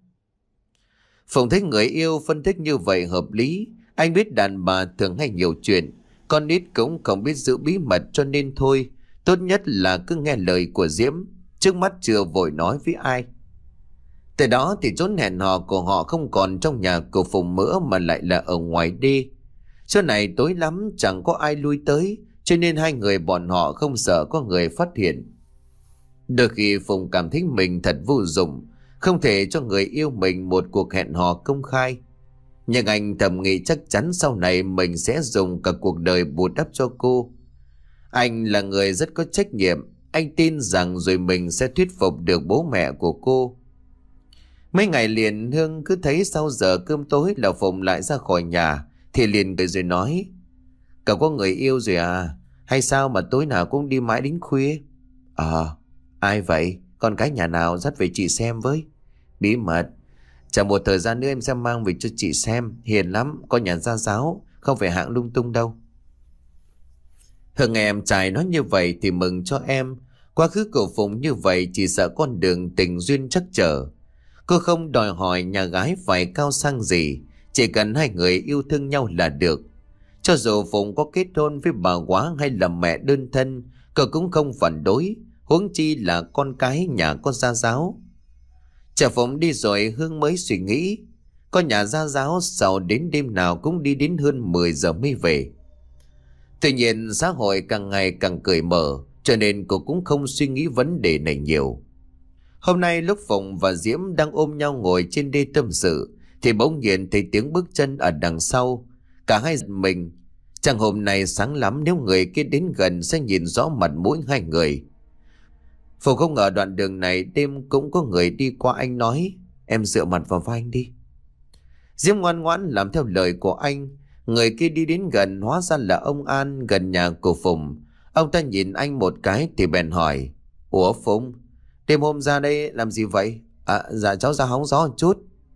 Phùng thấy người yêu phân tích như vậy hợp lý. Anh biết đàn bà thường hay nhiều chuyện, con nít cũng không biết giữ bí mật, cho nên thôi, tốt nhất là cứ nghe lời của Diễm, trước mắt chưa vội nói với ai. Từ đó thì chốn hẹn hò của họ không còn trong nhà của Phùng nữa, mà lại là ở ngoài đê. Chỗ này tối lắm, chẳng có ai lui tới, cho nên hai người bọn họ không sợ có người phát hiện. Đôi khi Phùng cảm thấy mình thật vô dụng, không thể cho người yêu mình một cuộc hẹn hò công khai. Nhưng anh thầm nghĩ chắc chắn sau này mình sẽ dùng cả cuộc đời bù đắp cho cô. Anh là người rất có trách nhiệm, anh tin rằng rồi mình sẽ thuyết phục được bố mẹ của cô. Mấy ngày liền Hương cứ thấy sau giờ cơm tối là Phùng lại ra khỏi nhà thì liền cười rồi nói: Cậu có người yêu rồi à? Hay sao mà tối nào cũng đi mãi đến khuya? Ờ, à, ai vậy? Con cái nhà nào dắt về chị xem với. Bí mật. Chẳng một thời gian nữa em sẽ mang về cho chị xem. Hiền lắm, con nhà gia giáo, không phải hạng lung tung đâu. Hương nghe em trai nói như vậy thì mừng cho em. Quá khứ của Phùng như vậy chỉ sợ con đường tình duyên chắc trở. Cô không đòi hỏi nhà gái phải cao sang gì, chỉ cần hai người yêu thương nhau là được. Cho dù Phùng có kết hôn với bà quá hay là mẹ đơn thân, cô cũng không phản đối, huống chi là con cái nhà con gia giáo. Chờ Phùng đi rồi Hương mới suy nghĩ, con nhà gia giáo sau đến đêm nào cũng đi đến hơn mười giờ mới về. Tuy nhiên xã hội càng ngày càng cởi mở, cho nên cô cũng không suy nghĩ vấn đề này nhiều. Hôm nay lúc Phụng và Diễm đang ôm nhau ngồi trên đê tâm sự thì bỗng nhiên thấy tiếng bước chân ở đằng sau. Cả hai giật mình. Chẳng hôm nay sáng lắm, nếu người kia đến gần sẽ nhìn rõ mặt mũi hai người. Phụng không ngờ đoạn đường này đêm cũng có người đi qua. Anh nói: "Em dựa mặt vào vai anh đi." Diễm ngoan ngoãn làm theo lời của anh. Người kia đi đến gần, hóa ra là ông An gần nhà của Phụng. Ông ta nhìn anh một cái thì bèn hỏi: "Ủa Phụng, đêm hôm ra đây làm gì vậy?" "À dạ cháu ra hóng gió một chút."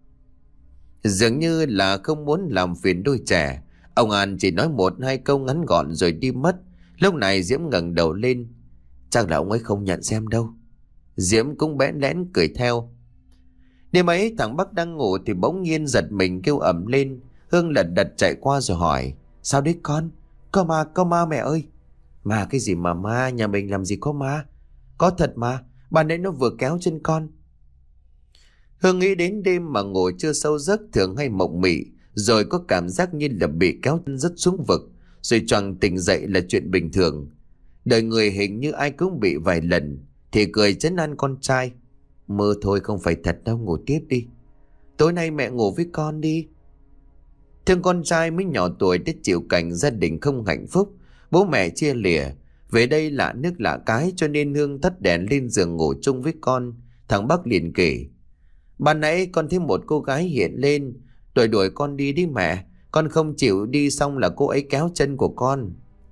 Dường như là không muốn làm phiền đôi trẻ, ông An chỉ nói một hai câu ngắn gọn rồi đi mất. Lúc này Diễm ngẩng đầu lên: "Chắc là ông ấy không nhận xem đâu." Diễm cũng bẽn lẽn cười theo. Đêm ấy thằng Bắc đang ngủ thì bỗng nhiên giật mình kêu ầm lên. Hương lật đật chạy qua rồi hỏi: "Sao đấy con?" "Có ma, có ma mẹ ơi." "Ma cái gì mà ma, nhà mình làm gì có ma." "Có thật mà, ban nãy nó vừa kéo chân con." Hương nghĩ đến đêm mà ngủ chưa sâu giấc thường hay mộng mị, rồi có cảm giác như là bị kéo chân rất xuống vực, rồi choàng tỉnh dậy là chuyện bình thường. Đời người hình như ai cũng bị vài lần, thì cười trấn an con trai: "Mơ thôi, không phải thật đâu, ngủ tiếp đi. Tối nay mẹ ngủ với con đi." Thương con trai mới nhỏ tuổi đã chịu cảnh gia đình không hạnh phúc, bố mẹ chia lìa, về đây lạ nước lạ cái, cho nên Hương tắt đèn lên giường ngủ chung với con. Thằng Bắc liền kể: "Ban nãy con thấy một cô gái hiện lên, đuổi đuổi con đi đi mẹ. Con không chịu đi xong là cô ấy kéo chân của con."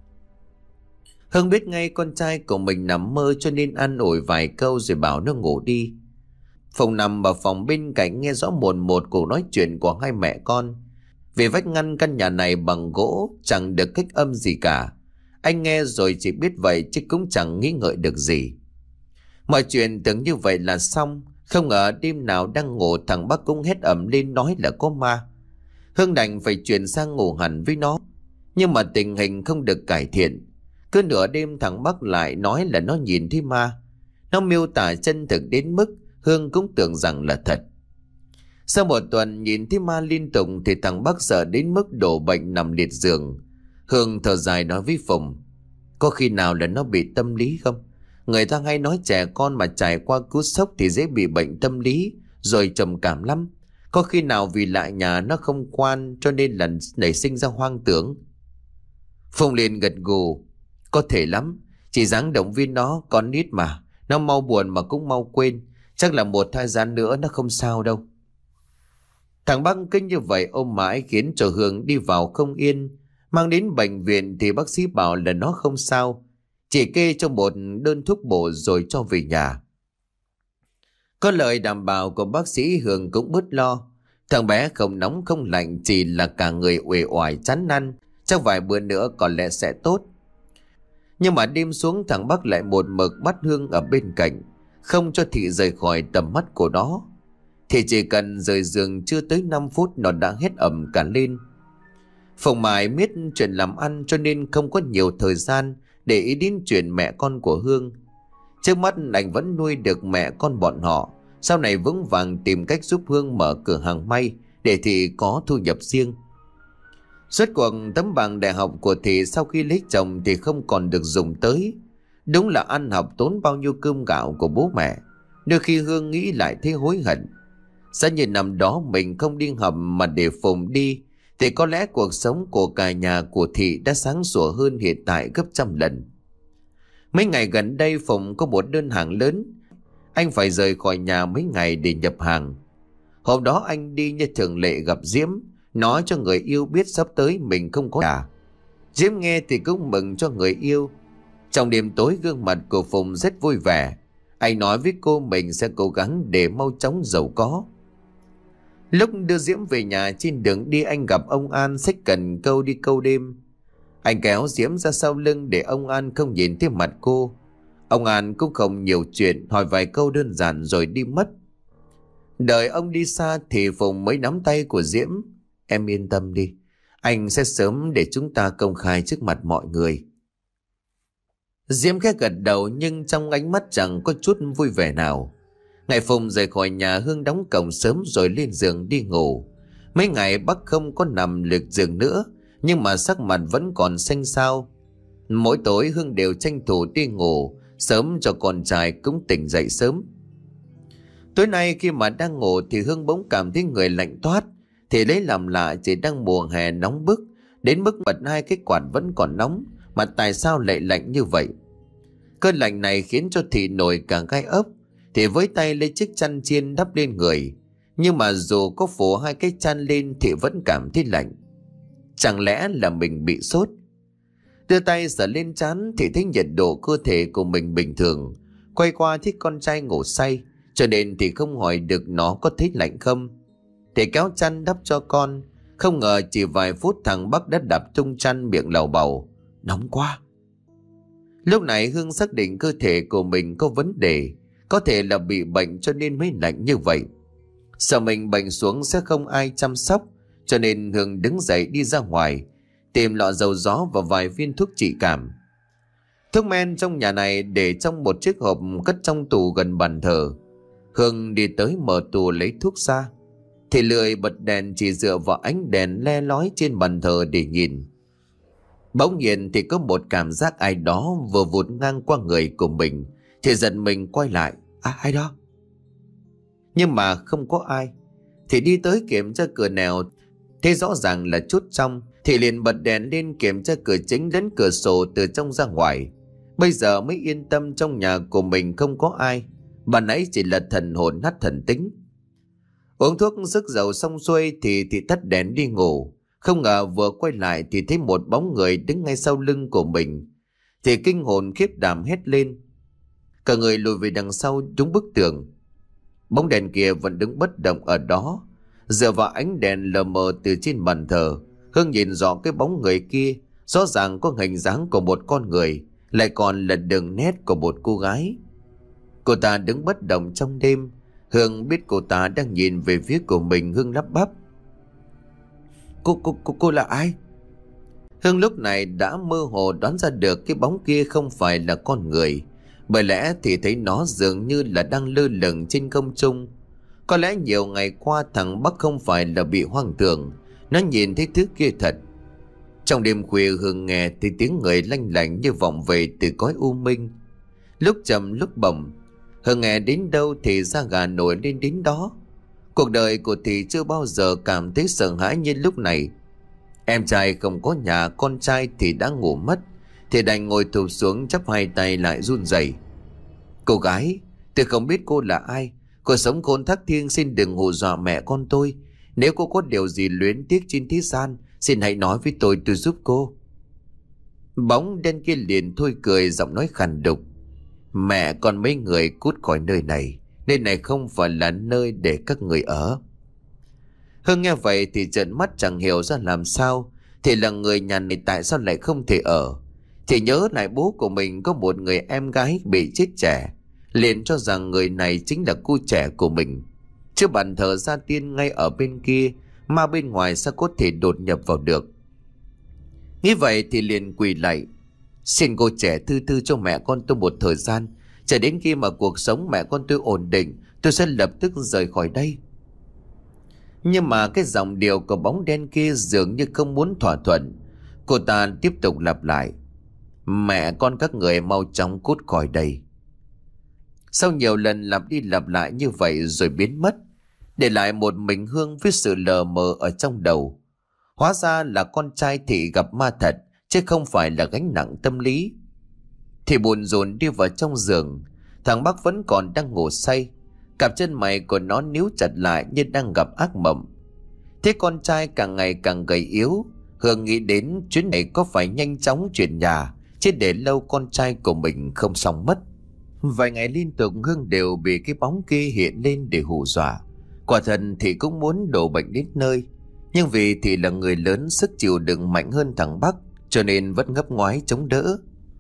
Hương biết ngay con trai của mình nằm mơ, cho nên an ủi vài câu rồi bảo nó ngủ đi. Phụng nằm ở phòng bên cạnh nghe rõ mồn một cuộc nói chuyện của hai mẹ con. Vì vách ngăn căn nhà này bằng gỗ, chẳng được cách âm gì cả. Anh nghe rồi chỉ biết vậy chứ cũng chẳng nghĩ ngợi được gì. Mọi chuyện tưởng như vậy là xong. Không ngờ đêm nào đang ngủ thằng Bắc cũng hét ầm lên nói là có ma. Hương đành phải chuyển sang ngủ hẳn với nó. Nhưng mà tình hình không được cải thiện. Cứ nửa đêm thằng Bắc lại nói là nó nhìn thấy ma. Nó miêu tả chân thực đến mức Hương cũng tưởng rằng là thật. Sau một tuần nhìn thấy ma liên tục thì thằng Bắc sợ đến mức đổ bệnh nằm liệt giường. Hương thở dài nói với Phụng: "Có khi nào là nó bị tâm lý không? Người ta hay nói trẻ con mà trải qua cú sốc thì dễ bị bệnh tâm lý, rồi trầm cảm lắm. Có khi nào vì lại nhà nó không quan cho nên là nảy sinh ra hoang tưởng?" Phụng liền gật gù: "Có thể lắm, chỉ dáng động viên nó, con nít mà, nó mau buồn mà cũng mau quên. Chắc là một thời gian nữa nó không sao đâu." Thằng Bắc kinh như vậy ôm mãi khiến cho Hương đi vào không yên. Mang đến bệnh viện thì bác sĩ bảo là nó không sao, chỉ kê cho một đơn thuốc bổ rồi cho về nhà. Có lời đảm bảo của bác sĩ, Hương cũng bớt lo. Thằng bé không nóng không lạnh, chỉ là cả người uể oải chán năn, chắc vài bữa nữa có lẽ sẽ tốt. Nhưng mà đêm xuống thằng Bắc lại một mực bắt Hương ở bên cạnh, không cho Thị rời khỏi tầm mắt của nó. Thì chỉ cần rời giường chưa tới năm phút nó đã hét ầm cả lên. Phụng mãi biết chuyện làm ăn cho nên không có nhiều thời gian để ý đến chuyện mẹ con của Hương. Trước mắt anh vẫn nuôi được mẹ con bọn họ, sau này vững vàng tìm cách giúp Hương mở cửa hàng may để Thị có thu nhập riêng. Suốt cuộc tấm bằng đại học của Thị sau khi lấy chồng thì không còn được dùng tới. Đúng là ăn học tốn bao nhiêu cơm gạo của bố mẹ. Đôi khi Hương nghĩ lại thấy hối hận. Giá như năm đó mình không đi học mà để Phụng đi thì có lẽ cuộc sống của cả nhà của Thị đã sáng sủa hơn hiện tại gấp trăm lần. Mấy ngày gần đây Phụng có một đơn hàng lớn. Anh phải rời khỏi nhà mấy ngày để nhập hàng. Hôm đó anh đi như thường lệ gặp Diễm, nói cho người yêu biết sắp tới mình không có nhà. Diễm nghe thì cũng mừng cho người yêu. Trong đêm tối gương mặt của Phụng rất vui vẻ. Anh nói với cô mình sẽ cố gắng để mau chóng giàu có. Lúc đưa Diễm về nhà, trên đường đi anh gặp ông An xách cần câu đi câu đêm. Anh kéo Diễm ra sau lưng để ông An không nhìn thấy mặt cô. Ông An cũng không nhiều chuyện, hỏi vài câu đơn giản rồi đi mất. Đợi ông đi xa thì Phụng mới nắm tay của Diễm. "Em yên tâm đi, anh sẽ sớm để chúng ta công khai trước mặt mọi người." Diễm khẽ gật đầu nhưng trong ánh mắt chẳng có chút vui vẻ nào. Ngày Phụng rời khỏi nhà, Hương đóng cổng sớm rồi lên giường đi ngủ. Mấy ngày bác không có nằm liệt giường nữa, nhưng mà sắc mặt vẫn còn xanh xao. Mỗi tối Hương đều tranh thủ đi ngủ sớm cho con trai cũng tỉnh dậy sớm. Tối nay khi mà đang ngủ thì Hương bỗng cảm thấy người lạnh toát. Thì lấy làm lạ, chỉ đang mùa hè nóng bức, đến mức bật hai cái quạt vẫn còn nóng, mà tại sao lại lạnh như vậy? Cơn lạnh này khiến cho Thị nổi cả gai ốc. Thì với tay lấy chiếc chăn chiên đắp lên người, nhưng mà dù có phủ hai cái chăn lên thì vẫn cảm thấy lạnh. Chẳng lẽ là mình bị sốt? Đưa tay sờ lên trán thì thấy nhiệt độ cơ thể của mình bình thường. Quay qua thấy con trai ngủ say, cho nên thì không hỏi được nó có thấy lạnh không. Thì kéo chăn đắp cho con. Không ngờ chỉ vài phút thằng Bắc đã đập tung chăn, miệng lầu bầu: "Nóng quá." Lúc này Hương xác định cơ thể của mình có vấn đề, có thể là bị bệnh cho nên mới lạnh như vậy. Sợ mình bệnh xuống sẽ không ai chăm sóc, cho nên Hương đứng dậy đi ra ngoài, tìm lọ dầu gió và vài viên thuốc trị cảm. Thuốc men trong nhà này để trong một chiếc hộp cất trong tủ gần bàn thờ. Hương đi tới mở tủ lấy thuốc ra, thì lười bật đèn, chỉ dựa vào ánh đèn le lói trên bàn thờ để nhìn. Bỗng nhiên thì có một cảm giác ai đó vừa vụt ngang qua người của mình, thì giật mình quay lại: "À, ai đó?" Nhưng mà không có ai. Thì đi tới kiểm tra cửa nẻo, thấy rõ ràng là chốt trong, thì liền bật đèn lên kiểm tra cửa chính đến cửa sổ từ trong ra ngoài. Bây giờ mới yên tâm trong nhà của mình không có ai, bà nãy chỉ là thần hồn nát thần tính. Uống thuốc rước dầu xong xuôi thì thì tắt đèn đi ngủ. Không ngờ vừa quay lại thì thấy một bóng người đứng ngay sau lưng của mình, thì kinh hồn khiếp đảm hét lên. Cả người lùi về đằng sau đúng bức tường. Bóng đèn kia vẫn đứng bất động ở đó. Dựa vào ánh đèn lờ mờ từ trên bàn thờ, Hương nhìn rõ cái bóng người kia, rõ ràng có hình dáng của một con người, lại còn là đường nét của một cô gái. Cô ta đứng bất động trong đêm. Hương biết cô ta đang nhìn về phía của mình. Hương lắp bắp: Cô, cô, cô, cô là ai? Hương lúc này đã mơ hồ đoán ra được cái bóng kia không phải là con người. Bởi lẽ thì thấy nó dường như là đang lơ lửng trên không trung. Có lẽ nhiều ngày qua thằng Bắc không phải là bị hoang tưởng, nó nhìn thấy thứ kia thật. Trong đêm khuya Hương nghe thì tiếng người lanh lảnh như vọng về từ cõi u minh, lúc trầm lúc bổng. Hương nghe đến đâu thì da gà nổi lên đến đó. Cuộc đời của thì chưa bao giờ cảm thấy sợ hãi như lúc này. Em trai không có nhà, con trai thì đã ngủ mất, thì đành ngồi thụp xuống chắp hai tay lại run rẩy. Cô gái, tôi không biết cô là ai. Cô sống khôn thác thiêng, xin đừng hù dọa mẹ con tôi. Nếu cô có điều gì luyến tiếc trên thế gian, xin hãy nói với tôi, tôi giúp cô. Bóng đen kia liền thôi cười, giọng nói khàn đục: Mẹ con mấy người cút khỏi nơi này, nơi này không phải là nơi để các người ở. Hương nghe vậy thì trợn mắt chẳng hiểu ra làm sao. Thì là người nhà này tại sao lại không thể ở. Thì nhớ lại bố của mình có một người em gái bị chết trẻ, liền cho rằng người này chính là cô trẻ của mình. Chứ bàn thờ gia tiên ngay ở bên kia, mà bên ngoài sao có thể đột nhập vào được. Nghĩ vậy thì liền quỳ lại: Xin cô trẻ thư thư cho mẹ con tôi một thời gian, chờ đến khi mà cuộc sống mẹ con tôi ổn định, tôi sẽ lập tức rời khỏi đây. Nhưng mà cái giọng điệu của bóng đen kia dường như không muốn thỏa thuận. Cô ta tiếp tục lặp lại: Mẹ con các người mau chóng cút khỏi đây. Sau nhiều lần lặp đi lặp lại như vậy rồi biến mất, để lại một mình Hương với sự lờ mờ ở trong đầu. Hóa ra là con trai Thị gặp ma thật, chứ không phải là gánh nặng tâm lý. Thì buồn rộn đi vào trong giường. Thằng Bắc vẫn còn đang ngủ say, cặp chân mày của nó níu chặt lại như đang gặp ác mộng. Thế con trai càng ngày càng gầy yếu, Hương nghĩ đến chuyến này có phải nhanh chóng chuyển nhà, chứ để lâu con trai của mình không xong mất. Vài ngày liên tục Hương đều bị cái bóng kia hiện lên để hù dọa. Quả thật thì cũng muốn đổ bệnh đến nơi, nhưng vì thì là người lớn, sức chịu đựng mạnh hơn thằng Bắc, cho nên vẫn ngấp ngoái chống đỡ.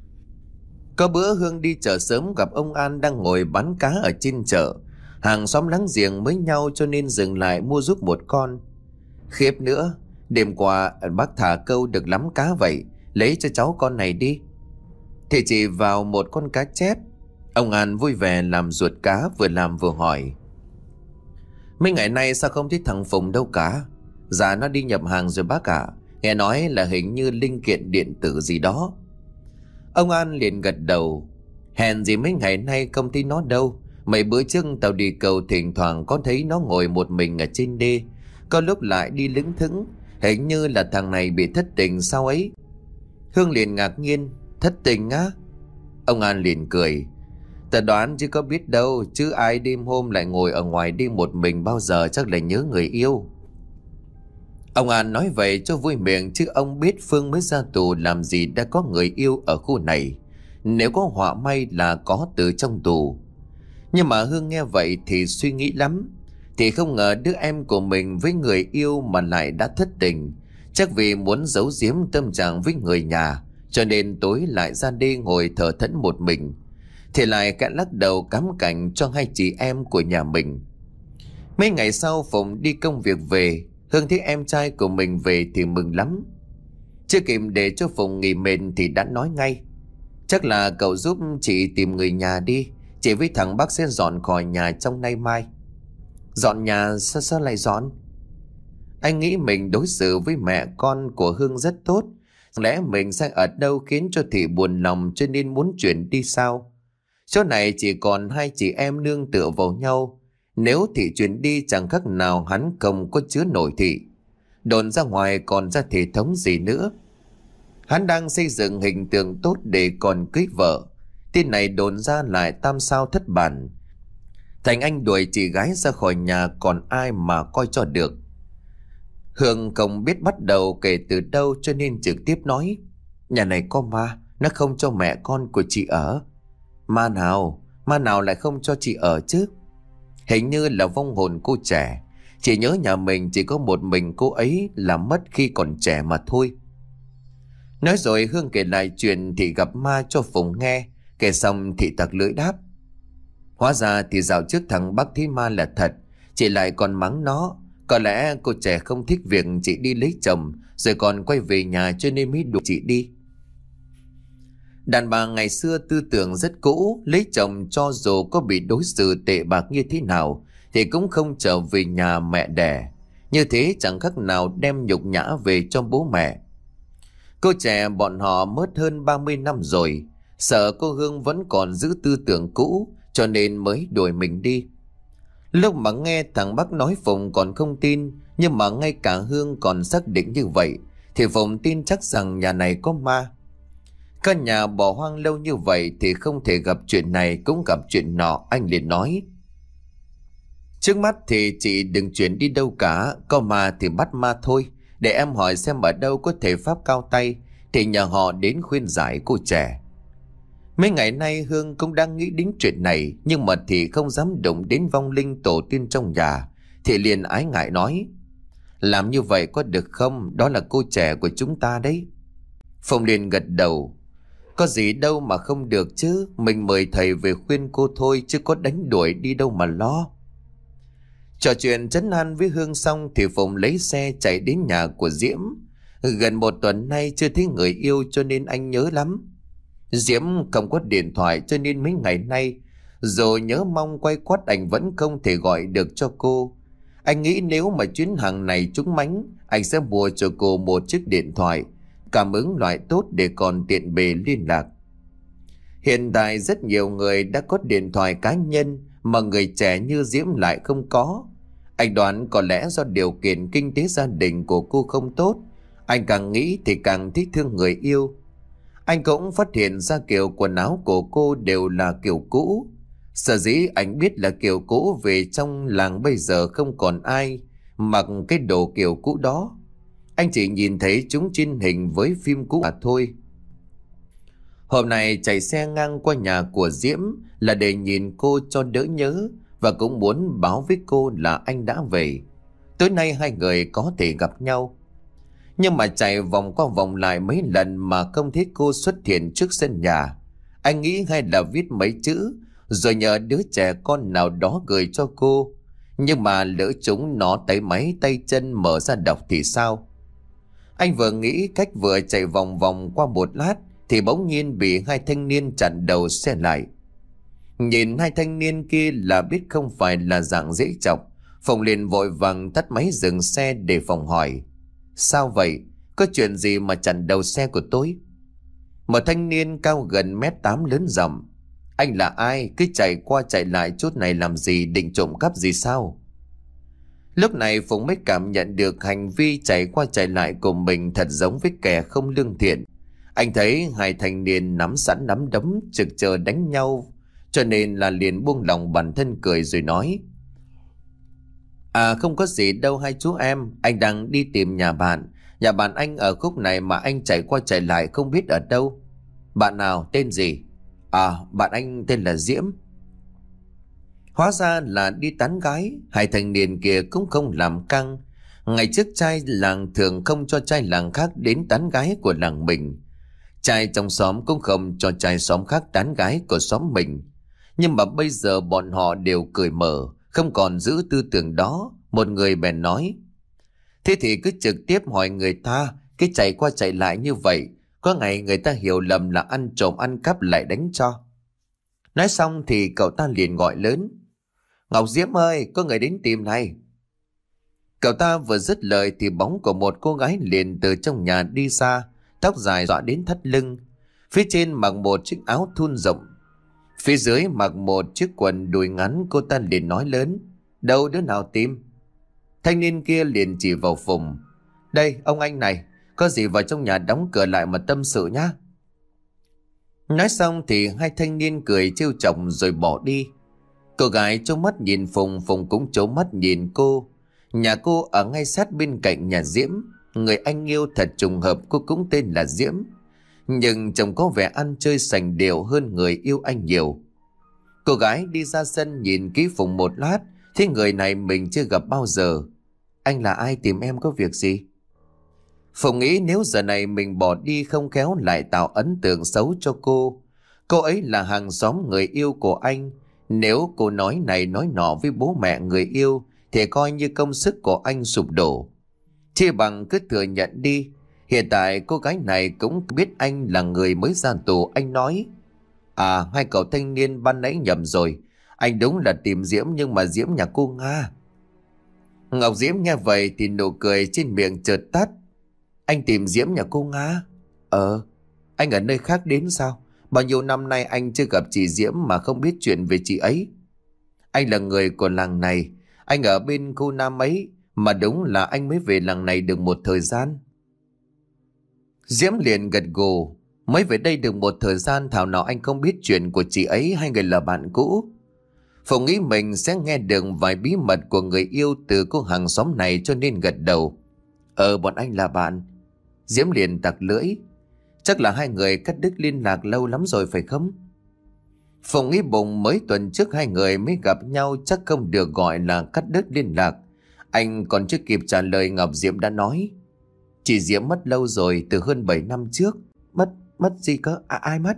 Có bữa Hương đi chợ sớm gặp ông An đang ngồi bán cá ở trên chợ. Hàng xóm láng giềng với nhau cho nên dừng lại mua giúp một con. Khiếp nữa, đêm qua bác thả câu được lắm cá vậy, lấy cho cháu con này đi. Thì chỉ vào một con cá chép. Ông An vui vẻ làm ruột cá, vừa làm vừa hỏi: Mấy ngày nay sao không thấy thằng Phùng đâu cả? Dạ nó đi nhập hàng rồi bác ạ. Nghe nói là hình như linh kiện điện tử gì đó. Ông An liền gật đầu: Hèn gì mấy ngày nay không thấy nó đâu. Mấy bữa trước tao đi cầu thỉnh thoảng có thấy nó ngồi một mình ở trên đê, có lúc lại đi lững thững, hình như là thằng này bị thất tình sao ấy. Hương liền ngạc nhiên: Thất tình á? Ông An liền cười: Ta đoán chứ có biết đâu, chứ ai đêm hôm lại ngồi ở ngoài đi một mình bao giờ, chắc là nhớ người yêu. Ông An nói vậy cho vui miệng, chứ ông biết Phương mới ra tù làm gì đã có người yêu ở khu này. Nếu có họa may là có từ trong tù. Nhưng mà Hương nghe vậy thì suy nghĩ lắm. Thì không ngờ đứa em của mình với người yêu mà lại đã thất tình. Chắc vì muốn giấu giếm tâm trạng với người nhà, cho nên tối lại ra đi ngồi thở thẫn một mình. Thì lại cả lắc đầu cắm cảnh cho hai chị em của nhà mình. Mấy ngày sau Phụng đi công việc về, Hương thấy em trai của mình về thì mừng lắm. Chưa kịp để cho Phụng nghỉ mệt thì đã nói ngay: Chắc là cậu giúp chị tìm người nhà đi, chị với thằng Bắc sẽ dọn khỏi nhà trong nay mai. Dọn nhà? Sao sao lại dọn? Anh nghĩ mình đối xử với mẹ con của Hương rất tốt, lẽ mình sẽ ở đâu khiến cho Thị buồn lòng cho nên muốn chuyển đi sao? Chỗ này chỉ còn hai chị em nương tựa vào nhau. Nếu Thị chuyển đi chẳng khác nào hắn không có chứa nổi Thị. Đồn ra ngoài còn ra thể thống gì nữa. Hắn đang xây dựng hình tượng tốt để còn cưới vợ. Tin này đồn ra lại tam sao thất bản. Thành anh đuổi chị gái ra khỏi nhà, còn ai mà coi cho được. Hương không biết bắt đầu kể từ đâu cho nên trực tiếp nói: Nhà này có ma, nó không cho mẹ con của chị ở. Ma nào? Ma nào lại không cho chị ở chứ? Hình như là vong hồn cô trẻ. Chị nhớ nhà mình chỉ có một mình cô ấy là mất khi còn trẻ mà thôi. Nói rồi Hương kể lại chuyện Thị gặp ma cho Phụng nghe. Kể xong Thị tặc lưỡi đáp: Hóa ra thì dạo trước thằng Bắc thấy ma là thật. Chị lại còn mắng nó. Có lẽ cô trẻ không thích việc chị đi lấy chồng, rồi còn quay về nhà cho nên mới đuổi chị đi. Đàn bà ngày xưa tư tưởng rất cũ, lấy chồng cho dù có bị đối xử tệ bạc như thế nào thì cũng không trở về nhà mẹ đẻ. Như thế chẳng khác nào đem nhục nhã về cho bố mẹ. Cô trẻ bọn họ mất hơn ba mươi năm rồi, sợ cô Hương vẫn còn giữ tư tưởng cũ cho nên mới đuổi mình đi. Lúc mà nghe thằng Bắc nói Phụng còn không tin, nhưng mà ngay cả Hương còn xác định như vậy thì Phụng tin chắc rằng nhà này có ma. Căn nhà bỏ hoang lâu như vậy thì không thể gặp chuyện này cũng gặp chuyện nọ. Anh liền nói: Trước mắt thì chị đừng chuyển đi đâu cả, có ma thì bắt ma thôi. Để em hỏi xem ở đâu có thể pháp cao tay thì nhờ họ đến khuyên giải cô trẻ. Mấy ngày nay Hương cũng đang nghĩ đến chuyện này, nhưng mà thì không dám động đến vong linh tổ tiên trong nhà. Thì liền ái ngại nói: Làm như vậy có được không? Đó là cô trẻ của chúng ta đấy. Phong liền gật đầu: Có gì đâu mà không được chứ. Mình mời thầy về khuyên cô thôi, chứ có đánh đuổi đi đâu mà lo. Trò chuyện trấn an với Hương xong thì Phụng lấy xe chạy đến nhà của Diễm. Gần một tuần nay chưa thấy người yêu cho nên anh nhớ lắm. Diễm không có điện thoại cho nên mấy ngày nay dù nhớ mong quay quắt anh vẫn không thể gọi được cho cô. Anh nghĩ nếu mà chuyến hàng này trúng mánh, anh sẽ mua cho cô một chiếc điện thoại cảm ứng loại tốt để còn tiện bề liên lạc. Hiện tại rất nhiều người đã có điện thoại cá nhân mà người trẻ như Diễm lại không có. Anh đoán có lẽ do điều kiện kinh tế gia đình của cô không tốt. Anh càng nghĩ thì càng thích thương người yêu. Anh cũng phát hiện ra kiểu quần áo của cô đều là kiểu cũ. Sở dĩ anh biết là kiểu cũ vì trong làng bây giờ không còn ai mặc cái đồ kiểu cũ đó. Anh chỉ nhìn thấy chúng trên hình với phim cũ mà thôi. Hôm nay chạy xe ngang qua nhà của Diễm là để nhìn cô cho đỡ nhớ, và cũng muốn báo với cô là anh đã về. Tối nay hai người có thể gặp nhau. Nhưng mà chạy vòng qua vòng lại mấy lần mà không thấy cô xuất hiện trước sân nhà. Anh nghĩ hay là viết mấy chữ rồi nhờ đứa trẻ con nào đó gửi cho cô. Nhưng mà lỡ chúng nó tay máy tay chân mở ra đọc thì sao? Anh vừa nghĩ cách vừa chạy vòng vòng qua một lát thì bỗng nhiên bị hai thanh niên chặn đầu xe lại. Nhìn hai thanh niên kia là biết không phải là dạng dễ chọc. Phụng liền vội vàng tắt máy dừng xe để phòng hỏi: Sao vậy? Có chuyện gì mà chặn đầu xe của tôi? Một thanh niên cao gần mét tám lớn giọng: Anh là ai? Cứ chạy qua chạy lại chút này làm gì? Định trộm cắp gì sao? Lúc này Phùng mới cảm nhận được hành vi chạy qua chạy lại của mình thật giống với kẻ không lương thiện. Anh thấy hai thanh niên nắm sẵn nắm đấm trực chờ đánh nhau, cho nên là liền buông lòng bản thân cười rồi nói: À không có gì đâu hai chú em, anh đang đi tìm nhà bạn. Nhà bạn anh ở khúc này mà anh chạy qua chạy lại không biết ở đâu. Bạn nào, tên gì? À, bạn anh tên là Diễm. Hóa ra là đi tán gái. Hai thanh niên kia cũng không làm căng. Ngày trước trai làng thường không cho trai làng khác đến tán gái của làng mình. Trai trong xóm cũng không cho trai xóm khác tán gái của xóm mình. Nhưng mà bây giờ bọn họ đều cười mở, không còn giữ tư tưởng đó. Một người bèn nói: Thế thì cứ trực tiếp hỏi người ta, cái chạy qua chạy lại như vậy, có ngày người ta hiểu lầm là ăn trộm ăn cắp lại đánh cho. Nói xong thì cậu ta liền gọi lớn: Ngọc Diễm ơi, có người đến tìm này. Cậu ta vừa dứt lời thì bóng của một cô gái liền từ trong nhà đi ra, tóc dài xõa đến thắt lưng. Phía trên mặc một chiếc áo thun rộng, phía dưới mặc một chiếc quần đùi ngắn. Cô ta liền nói lớn: Đâu, đứa nào tìm? Thanh niên kia liền chỉ vào Phùng: Đây, ông anh này, có gì vào trong nhà đóng cửa lại mà tâm sự nhá. Nói xong thì hai thanh niên cười trêu chọc rồi bỏ đi. Cô gái trố mắt nhìn Phùng, Phùng cũng trố mắt nhìn cô. Nhà cô ở ngay sát bên cạnh nhà Diễm. Người anh yêu thật trùng hợp, cô cũng tên là Diễm. Nhưng chồng có vẻ ăn chơi sành điệu hơn người yêu anh nhiều. Cô gái đi ra sân nhìn kỹ Phùng một lát, thấy người này mình chưa gặp bao giờ. Anh là ai, tìm em có việc gì? Phùng nghĩ nếu giờ này mình bỏ đi không khéo lại tạo ấn tượng xấu cho cô. Cô ấy là hàng xóm người yêu của anh. Nếu cô nói này nói nọ với bố mẹ người yêu thì coi như công sức của anh sụp đổ. Chi bằng cứ thừa nhận đi. Hiện tại cô gái này cũng biết anh là người mới ra tù. Anh nói: À, hai cậu thanh niên ban nãy nhầm rồi. Anh đúng là tìm Diễm, nhưng mà Diễm nhà cô Nga. Ngọc Diễm nghe vậy thì nụ cười trên miệng chợt tắt. Anh tìm Diễm nhà cô Nga? Ờ, anh ở nơi khác đến sao? Bao nhiêu năm nay anh chưa gặp chị Diễm mà không biết chuyện về chị ấy. Anh là người của làng này. Anh ở bên khu Nam ấy. Mà đúng là anh mới về làng này được một thời gian. Diễm liền gật gù. Mới về đây được một thời gian, thảo nào anh không biết chuyện của chị ấy, hai người là bạn cũ. Phùng nghĩ mình sẽ nghe được vài bí mật của người yêu từ cô hàng xóm này cho nên gật đầu. Ờ, bọn anh là bạn. Diễm liền tặc lưỡi. Chắc là hai người cắt đứt liên lạc lâu lắm rồi phải không? Phùng nghĩ bụng mới tuần trước hai người mới gặp nhau, chắc không được gọi là cắt đứt liên lạc. Anh còn chưa kịp trả lời Ngọc Diễm đã nói: Chị Diễm mất lâu rồi, từ hơn bảy năm trước. Mất, mất gì cơ? À, ai mất?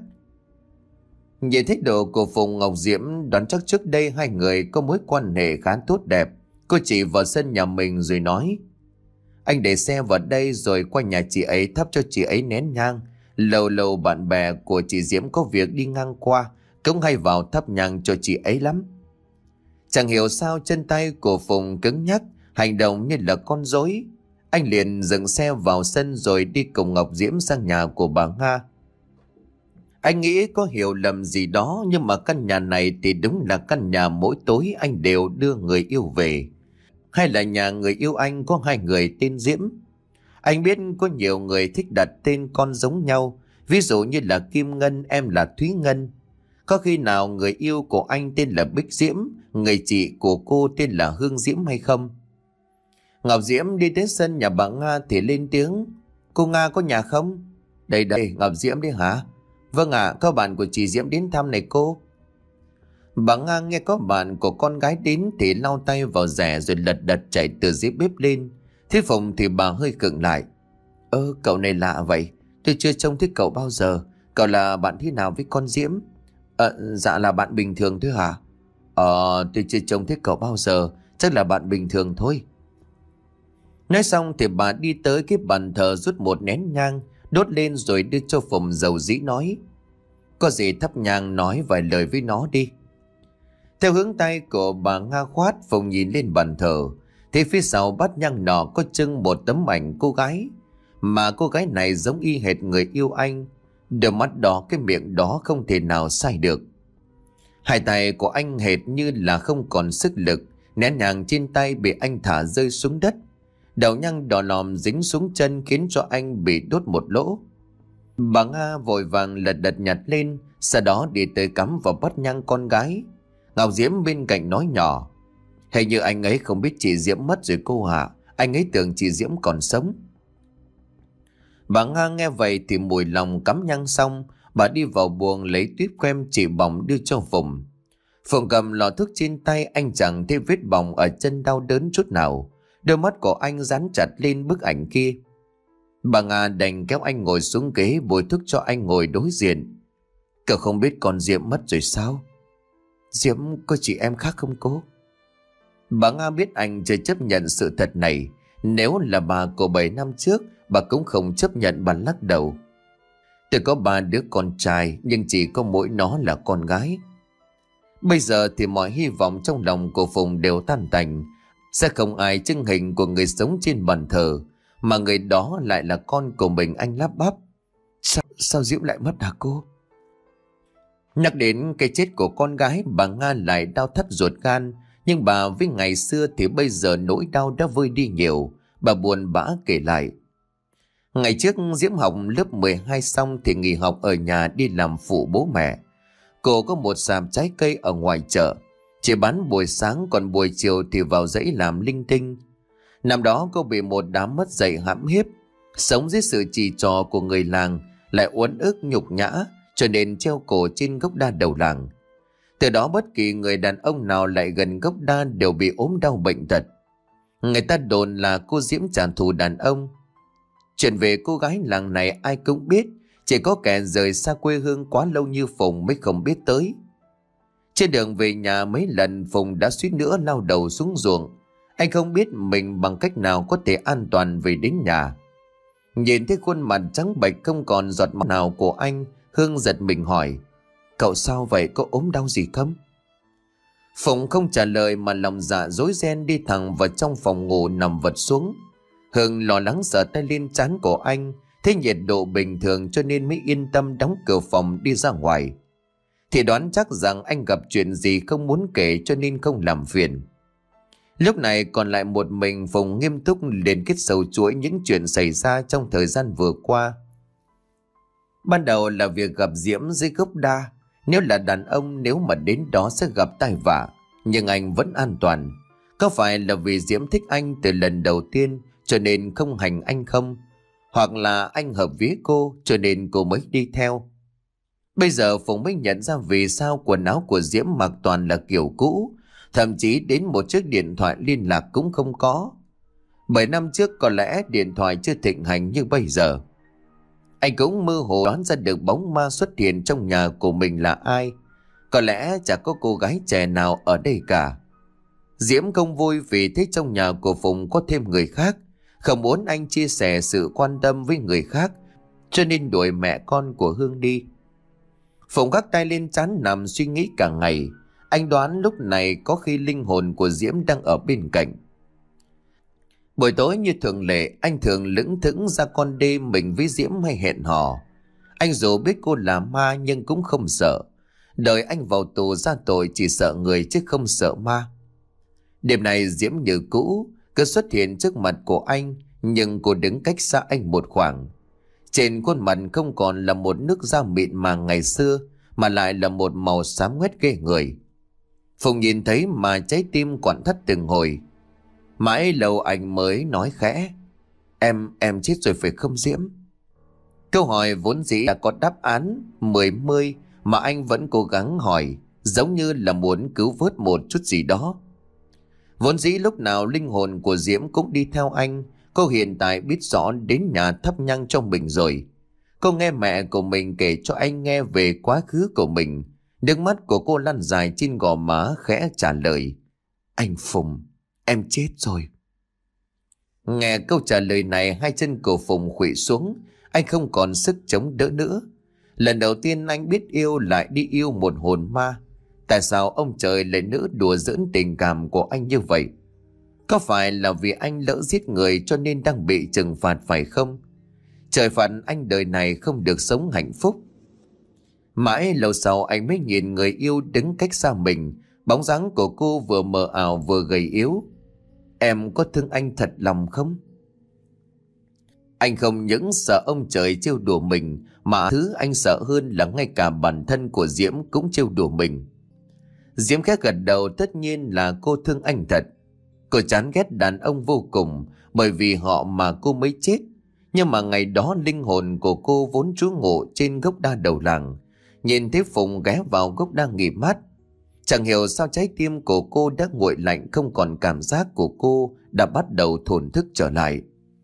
Nhìn thái độ của Phùng, Ngọc Diễm đoán chắc trước đây hai người có mối quan hệ khá tốt đẹp. Cô chỉ vào sân nhà mình rồi nói: Anh để xe vào đây rồi qua nhà chị ấy thắp cho chị ấy nén nhang. Lâu lâu bạn bè của chị Diễm có việc đi ngang qua cũng hay vào thắp nhang cho chị ấy lắm. Chẳng hiểu sao chân tay của Phùng cứng nhắc, hành động như là con rối. Anh liền dừng xe vào sân rồi đi cùng Ngọc Diễm sang nhà của bà Nga. Anh nghĩ có hiểu lầm gì đó, nhưng mà căn nhà này thì đúng là căn nhà mỗi tối anh đều đưa người yêu về. Hay là nhà người yêu anh có hai người tên Diễm. Anh biết có nhiều người thích đặt tên con giống nhau, ví dụ như là Kim Ngân, em là Thúy Ngân. Có khi nào người yêu của anh tên là Bích Diễm, người chị của cô tên là Hương Diễm hay không? Ngọc Diễm đi đến sân nhà bà Nga thì lên tiếng: Cô Nga có nhà không? Đây đây, Ngọc Diễm đấy hả? Vâng ạ, à, có bạn của chị Diễm đến thăm này cô. Bà Nga nghe có bạn của con gái đến thì lau tay vào rẻ rồi lật đật chạy từ dưới bếp lên. Thế Phùng thì bà hơi khựng lại. Ơ, cậu này lạ vậy, tôi chưa trông thấy cậu bao giờ. Cậu là bạn thế nào với con Diễm? Ờ, dạ là bạn bình thường thôi hả? Ờ, tôi chưa trông thấy cậu bao giờ, chắc là bạn bình thường thôi. Nói xong thì bà đi tới cái bàn thờ rút một nén nhang, đốt lên rồi đưa cho Phùng dầu dĩ nói: Có gì thắp nhang nói vài lời với nó đi. Theo hướng tay của bà Nga khoát, Phùng nhìn lên bàn thờ thì phía sau bát nhang nọ có trưng một tấm ảnh cô gái. Mà cô gái này giống y hệt người yêu anh. Đôi mắt đó, cái miệng đó không thể nào sai được. Hai tay của anh hệt như là không còn sức lực, nén nhang trên tay bị anh thả rơi xuống đất. Đầu nhang đỏ lòm dính xuống chân khiến cho anh bị đốt một lỗ. Bà Nga vội vàng lật đật nhặt lên, sau đó đi tới cắm vào bát nhang con gái. Ngọc Diễm bên cạnh nói nhỏ: "Hình như anh ấy không biết chị Diễm mất rồi cô ạ. Anh ấy tưởng chị Diễm còn sống." Bà Nga nghe vậy thì mùi lòng cắm nhang xong, bà đi vào buồng lấy tuyếp kem chỉ bỏng đưa cho Phụng. Phụng cầm lọ thuốc trên tay, anh chẳng thấy vết bỏng ở chân đau đớn chút nào. Đôi mắt của anh dán chặt lên bức ảnh kia. Bà Nga đành kéo anh ngồi xuống ghế, bôi thuốc cho anh ngồi đối diện. "Cậu không biết con Diễm mất rồi sao?" "Diễm có chị em khác không cô?" Bà Nga biết anh chưa chấp nhận sự thật này. Nếu là bà của bảy năm trước, bà cũng không chấp nhận, bà lắc đầu. "Tôi có ba đứa con trai, nhưng chỉ có mỗi nó là con gái." Bây giờ thì mọi hy vọng trong lòng của Phùng đều tan tành. Sẽ không ai trưng hình của người sống trên bàn thờ, mà người đó lại là con của mình. Anh lắp bắp: Sao, sao Diễm lại mất hả cô?" Nhắc đến cái chết của con gái, bà Nga lại đau thắt ruột gan. Nhưng bà với ngày xưa thì bây giờ nỗi đau đã vơi đi nhiều. Bà buồn bã kể lại: "Ngày trước Diễm học lớp mười hai xong thì nghỉ học ở nhà đi làm phụ bố mẹ. Cô có một sạp trái cây ở ngoài chợ, chỉ bán buổi sáng, còn buổi chiều thì vào dãy làm linh tinh. Năm đó cô bị một đám mất dạy hãm hiếp, sống dưới sự chỉ trò của người làng, lại uất ức nhục nhã, cho nên treo cổ trên gốc đa đầu làng. Từ đó bất kỳ người đàn ông nào lại gần gốc đa đều bị ốm đau bệnh tật. Người ta đồn là cô Diễm trả thù đàn ông. Chuyện về cô gái làng này ai cũng biết, chỉ có kẻ rời xa quê hương quá lâu như Phùng mới không biết tới. Trên đường về nhà mấy lần Phùng đã suýt nữa lao đầu xuống ruộng. Anh không biết mình bằng cách nào có thể an toàn về đến nhà. Nhìn thấy khuôn mặt trắng bệch không còn giọt máu nào của anh, Hương giật mình hỏi: "Cậu sao vậy, có ốm đau gì không?" Phùng không trả lời mà lòng dạ rối ren đi thẳng vào trong phòng ngủ nằm vật xuống. Hương lo lắng sờ tay lên trán của anh, thấy nhiệt độ bình thường cho nên mới yên tâm đóng cửa phòng đi ra ngoài. Thì đoán chắc rằng anh gặp chuyện gì không muốn kể cho nên không làm phiền. Lúc này còn lại một mình Phùng nghiêm túc liên kết sâu chuỗi những chuyện xảy ra trong thời gian vừa qua. Ban đầu là việc gặp Diễm dưới gốc đa. Nếu là đàn ông, nếu mà đến đó sẽ gặp tai vạ, nhưng anh vẫn an toàn. Có phải là vì Diễm thích anh từ lần đầu tiên cho nên không hành anh không? Hoặc là anh hợp vía cô cho nên cô mới đi theo? Bây giờ Phùng mới nhận ra vì sao quần áo của Diễm mặc toàn là kiểu cũ, thậm chí đến một chiếc điện thoại liên lạc cũng không có. Bảy năm trước có lẽ điện thoại chưa thịnh hành như bây giờ. Anh cũng mơ hồ đoán ra được bóng ma xuất hiện trong nhà của mình là ai. Có lẽ chả có cô gái trẻ nào ở đây cả. Diễm không vui vì thấy trong nhà của Phùng có thêm người khác, không muốn anh chia sẻ sự quan tâm với người khác, cho nên đuổi mẹ con của Hương đi. Phùng gác tay lên trán nằm suy nghĩ cả ngày. Anh đoán lúc này có khi linh hồn của Diễm đang ở bên cạnh. Buổi tối như thường lệ, anh thường lững thững ra con đê mình với Diễm hay hẹn hò. Anh dù biết cô là ma nhưng cũng không sợ. Đời anh vào tù ra tội chỉ sợ người chứ không sợ ma. Đêm này Diễm như cũ cứ xuất hiện trước mặt của anh, nhưng cô đứng cách xa anh một khoảng. Trên khuôn mặt không còn là một nước da mịn màng ngày xưa, mà lại là một màu xám ngoét ghê người. Phùng nhìn thấy mà trái tim quặn thắt từng hồi. Mãi lâu anh mới nói khẽ: Em, em chết rồi phải không Diễm? Câu hỏi vốn dĩ đã có đáp án mười mươi mà anh vẫn cố gắng hỏi, giống như là muốn cứu vớt một chút gì đó. Vốn dĩ lúc nào linh hồn của Diễm cũng đi theo anh. Cô hiện tại biết rõ đến nhà thắp nhang cho mình rồi. Cô nghe mẹ của mình kể cho anh nghe về quá khứ của mình. Nước mắt của cô lăn dài trên gò má khẽ trả lời: Anh Phùng, em chết rồi. Nghe câu trả lời này, hai chân của Phùng khuỵu xuống. Anh không còn sức chống đỡ nữa. Lần đầu tiên anh biết yêu lại đi yêu một hồn ma. Tại sao ông trời lại nỡ đùa giỡn tình cảm của anh như vậy? Có phải là vì anh lỡ giết người cho nên đang bị trừng phạt phải không? Trời phạt anh đời này không được sống hạnh phúc. Mãi lâu sau anh mới nhìn người yêu đứng cách xa mình. Bóng dáng của cô vừa mờ ảo vừa gầy yếu. Em có thương anh thật lòng không? Anh không những sợ ông trời trêu đùa mình, mà thứ anh sợ hơn là ngay cả bản thân của Diễm cũng trêu đùa mình. Diễm khẽ gật đầu, tất nhiên là cô thương anh thật. Cô chán ghét đàn ông vô cùng, bởi vì họ mà cô mới chết. Nhưng mà ngày đó linh hồn của cô vốn trú ngụ trên gốc đa đầu làng. Nhìn thấy Phùng ghé vào gốc đa nghỉ mát, chẳng hiểu sao trái tim của cô đã nguội lạnh, không còn cảm giác của cô đã bắt đầu thổn thức trở lại.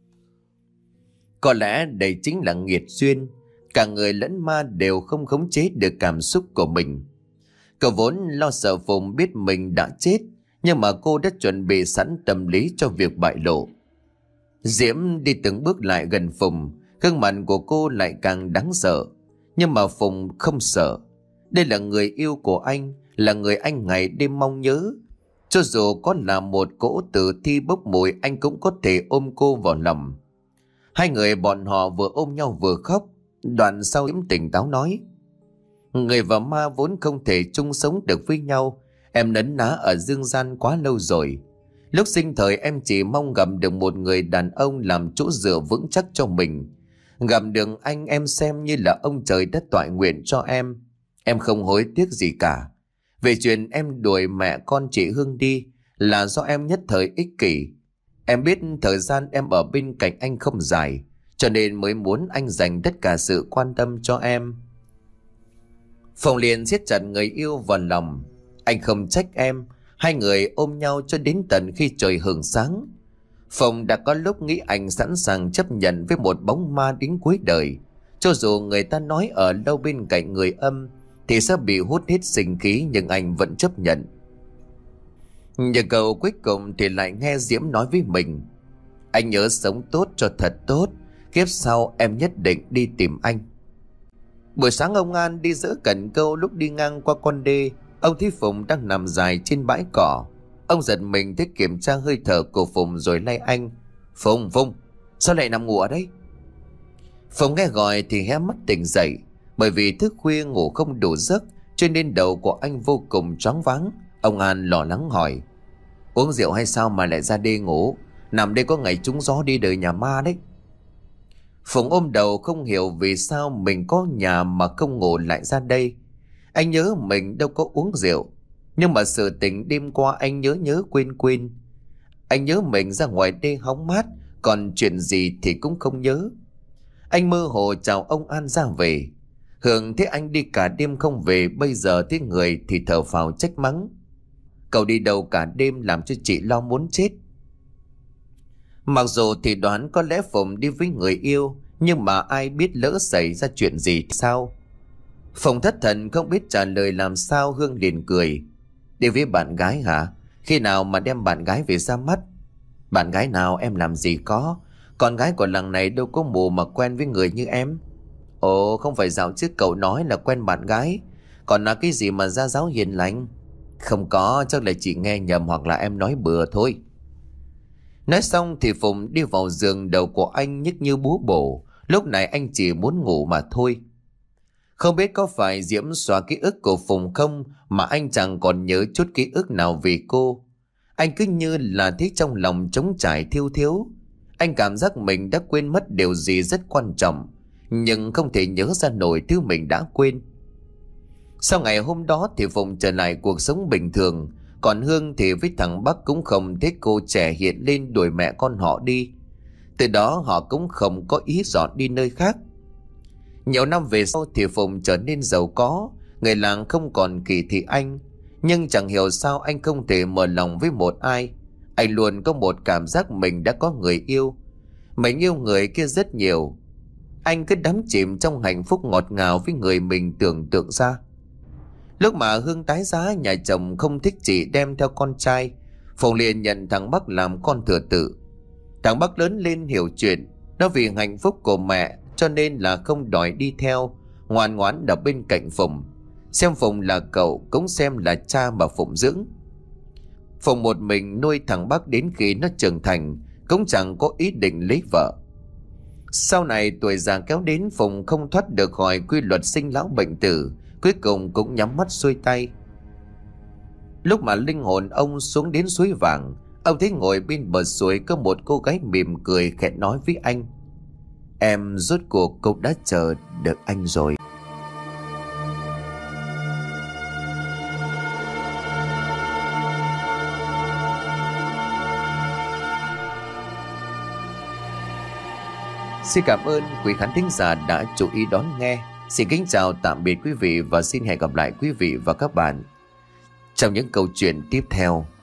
Có lẽ đây chính là nghiệt duyên, cả người lẫn ma đều không khống chế được cảm xúc của mình. Cậu vốn lo sợ Phùng biết mình đã chết, nhưng mà cô đã chuẩn bị sẵn tâm lý cho việc bại lộ. Diễm đi từng bước lại gần Phùng, gương mặt của cô lại càng đáng sợ. Nhưng mà Phùng không sợ. Đây là người yêu của anh, là người anh ngày đêm mong nhớ. Cho dù có là một cỗ tử thi bốc mùi, anh cũng có thể ôm cô vào lòng. Hai người bọn họ vừa ôm nhau vừa khóc. Đoạn sau Diễm tỉnh táo nói: người và ma vốn không thể chung sống được với nhau. Em nấn ná ở dương gian quá lâu rồi. Lúc sinh thời em chỉ mong gặp được một người đàn ông làm chỗ dựa vững chắc cho mình. Gặp được anh em xem như là ông trời đã toại nguyện cho em. Em không hối tiếc gì cả. Về chuyện em đuổi mẹ con chị Hương đi là do em nhất thời ích kỷ. Em biết thời gian em ở bên cạnh anh không dài, cho nên mới muốn anh dành tất cả sự quan tâm cho em. Phong liền siết chặt người yêu vào lòng. Anh không trách em. Hai người ôm nhau cho đến tận khi trời hửng sáng. Phong đã có lúc nghĩ anh sẵn sàng chấp nhận với một bóng ma đến cuối đời. Cho dù người ta nói ở đâu bên cạnh người âm thì sẽ bị hút hết sinh khí, nhưng anh vẫn chấp nhận. Nhưng câu cuối cùng thì lại nghe Diễm nói với mình: anh nhớ sống tốt cho thật tốt, kiếp sau em nhất định đi tìm anh. Buổi sáng ông An đi dỡ cần câu, lúc đi ngang qua con đê, ông thấy Phùng đang nằm dài trên bãi cỏ. Ông giật mình thấy kiểm tra hơi thở của Phùng rồi lay anh: Phùng, Phùng, sao lại nằm ngủ ở đây? Phùng nghe gọi thì hé mắt tỉnh dậy. Bởi vì thức khuya ngủ không đủ giấc cho nên đầu của anh vô cùng choáng váng. Ông An lo lắng hỏi: uống rượu hay sao mà lại ra đê ngủ? Nằm đây có ngày trúng gió đi đời nhà ma đấy. Phùng ôm đầu không hiểu vì sao mình có nhà mà không ngủ lại ra đây. Anh nhớ mình đâu có uống rượu, nhưng mà sự tình đêm qua anh nhớ nhớ quên quên. Anh nhớ mình ra ngoài đê hóng mát, còn chuyện gì thì cũng không nhớ. Anh mơ hồ chào ông An ra về. Hường thấy anh đi cả đêm không về, bây giờ thấy người thì thở phào trách mắng: cậu đi đâu cả đêm làm cho chị lo muốn chết. Mặc dù thì đoán có lẽ Phùng đi với người yêu, nhưng mà ai biết lỡ xảy ra chuyện gì thì sao. Phùng thất thần không biết trả lời làm sao. Hương liền cười: đi với bạn gái hả? Khi nào mà đem bạn gái về ra mắt? Bạn gái nào em làm gì có. Con gái của làng này đâu có mù mà quen với người như em. Ồ, không phải dạo trước cậu nói là quen bạn gái, còn là cái gì mà gia giáo hiền lành? Không có, chắc là chị nghe nhầm hoặc là em nói bừa thôi. Nói xong thì Phùng đi vào giường, đầu của anh nhức như búa bổ. Lúc này anh chỉ muốn ngủ mà thôi. Không biết có phải Diễm xóa ký ức của Phùng không mà anh chẳng còn nhớ chút ký ức nào về cô. Anh cứ như là thấy trong lòng trống trải thiêu thiếu. Anh cảm giác mình đã quên mất điều gì rất quan trọng, nhưng không thể nhớ ra nổi thứ mình đã quên. Sau ngày hôm đó thì Phùng trở lại cuộc sống bình thường. Còn Hương thì với thằng Bắc cũng không thấy cô trẻ hiện lên đuổi mẹ con họ đi. Từ đó họ cũng không có ý dọn đi nơi khác. Nhiều năm về sau thì Phùng trở nên giàu có. Người làng không còn kỳ thị anh. Nhưng chẳng hiểu sao anh không thể mở lòng với một ai. Anh luôn có một cảm giác mình đã có người yêu. Mình yêu người kia rất nhiều. Anh cứ đắm chìm trong hạnh phúc ngọt ngào với người mình tưởng tượng ra. Lúc mà Hương tái giá, nhà chồng không thích chị đem theo con trai, Phùng liền nhận thằng Bắc làm con thừa tự. Thằng Bắc lớn lên hiểu chuyện. Nó vì hạnh phúc của mẹ cho nên là không đòi đi theo, ngoan ngoãn ở bên cạnh Phùng. Xem Phùng là cậu, cũng xem là cha mà Phùng dưỡng. Phùng một mình nuôi thằng Bắc đến khi nó trưởng thành, cũng chẳng có ý định lấy vợ. Sau này tuổi già kéo đến, Phùng không thoát được khỏi quy luật sinh lão bệnh tử, cuối cùng cũng nhắm mắt xuôi tay. Lúc mà linh hồn ông xuống đến suối vàng, ông thấy ngồi bên bờ suối có một cô gái mỉm cười khẽ nói với anh: "Em rốt cuộc cũng đã chờ được anh rồi." Xin cảm ơn quý khán thính giả đã chú ý đón nghe. Xin kính chào tạm biệt quý vị và xin hẹn gặp lại quý vị và các bạn trong những câu chuyện tiếp theo.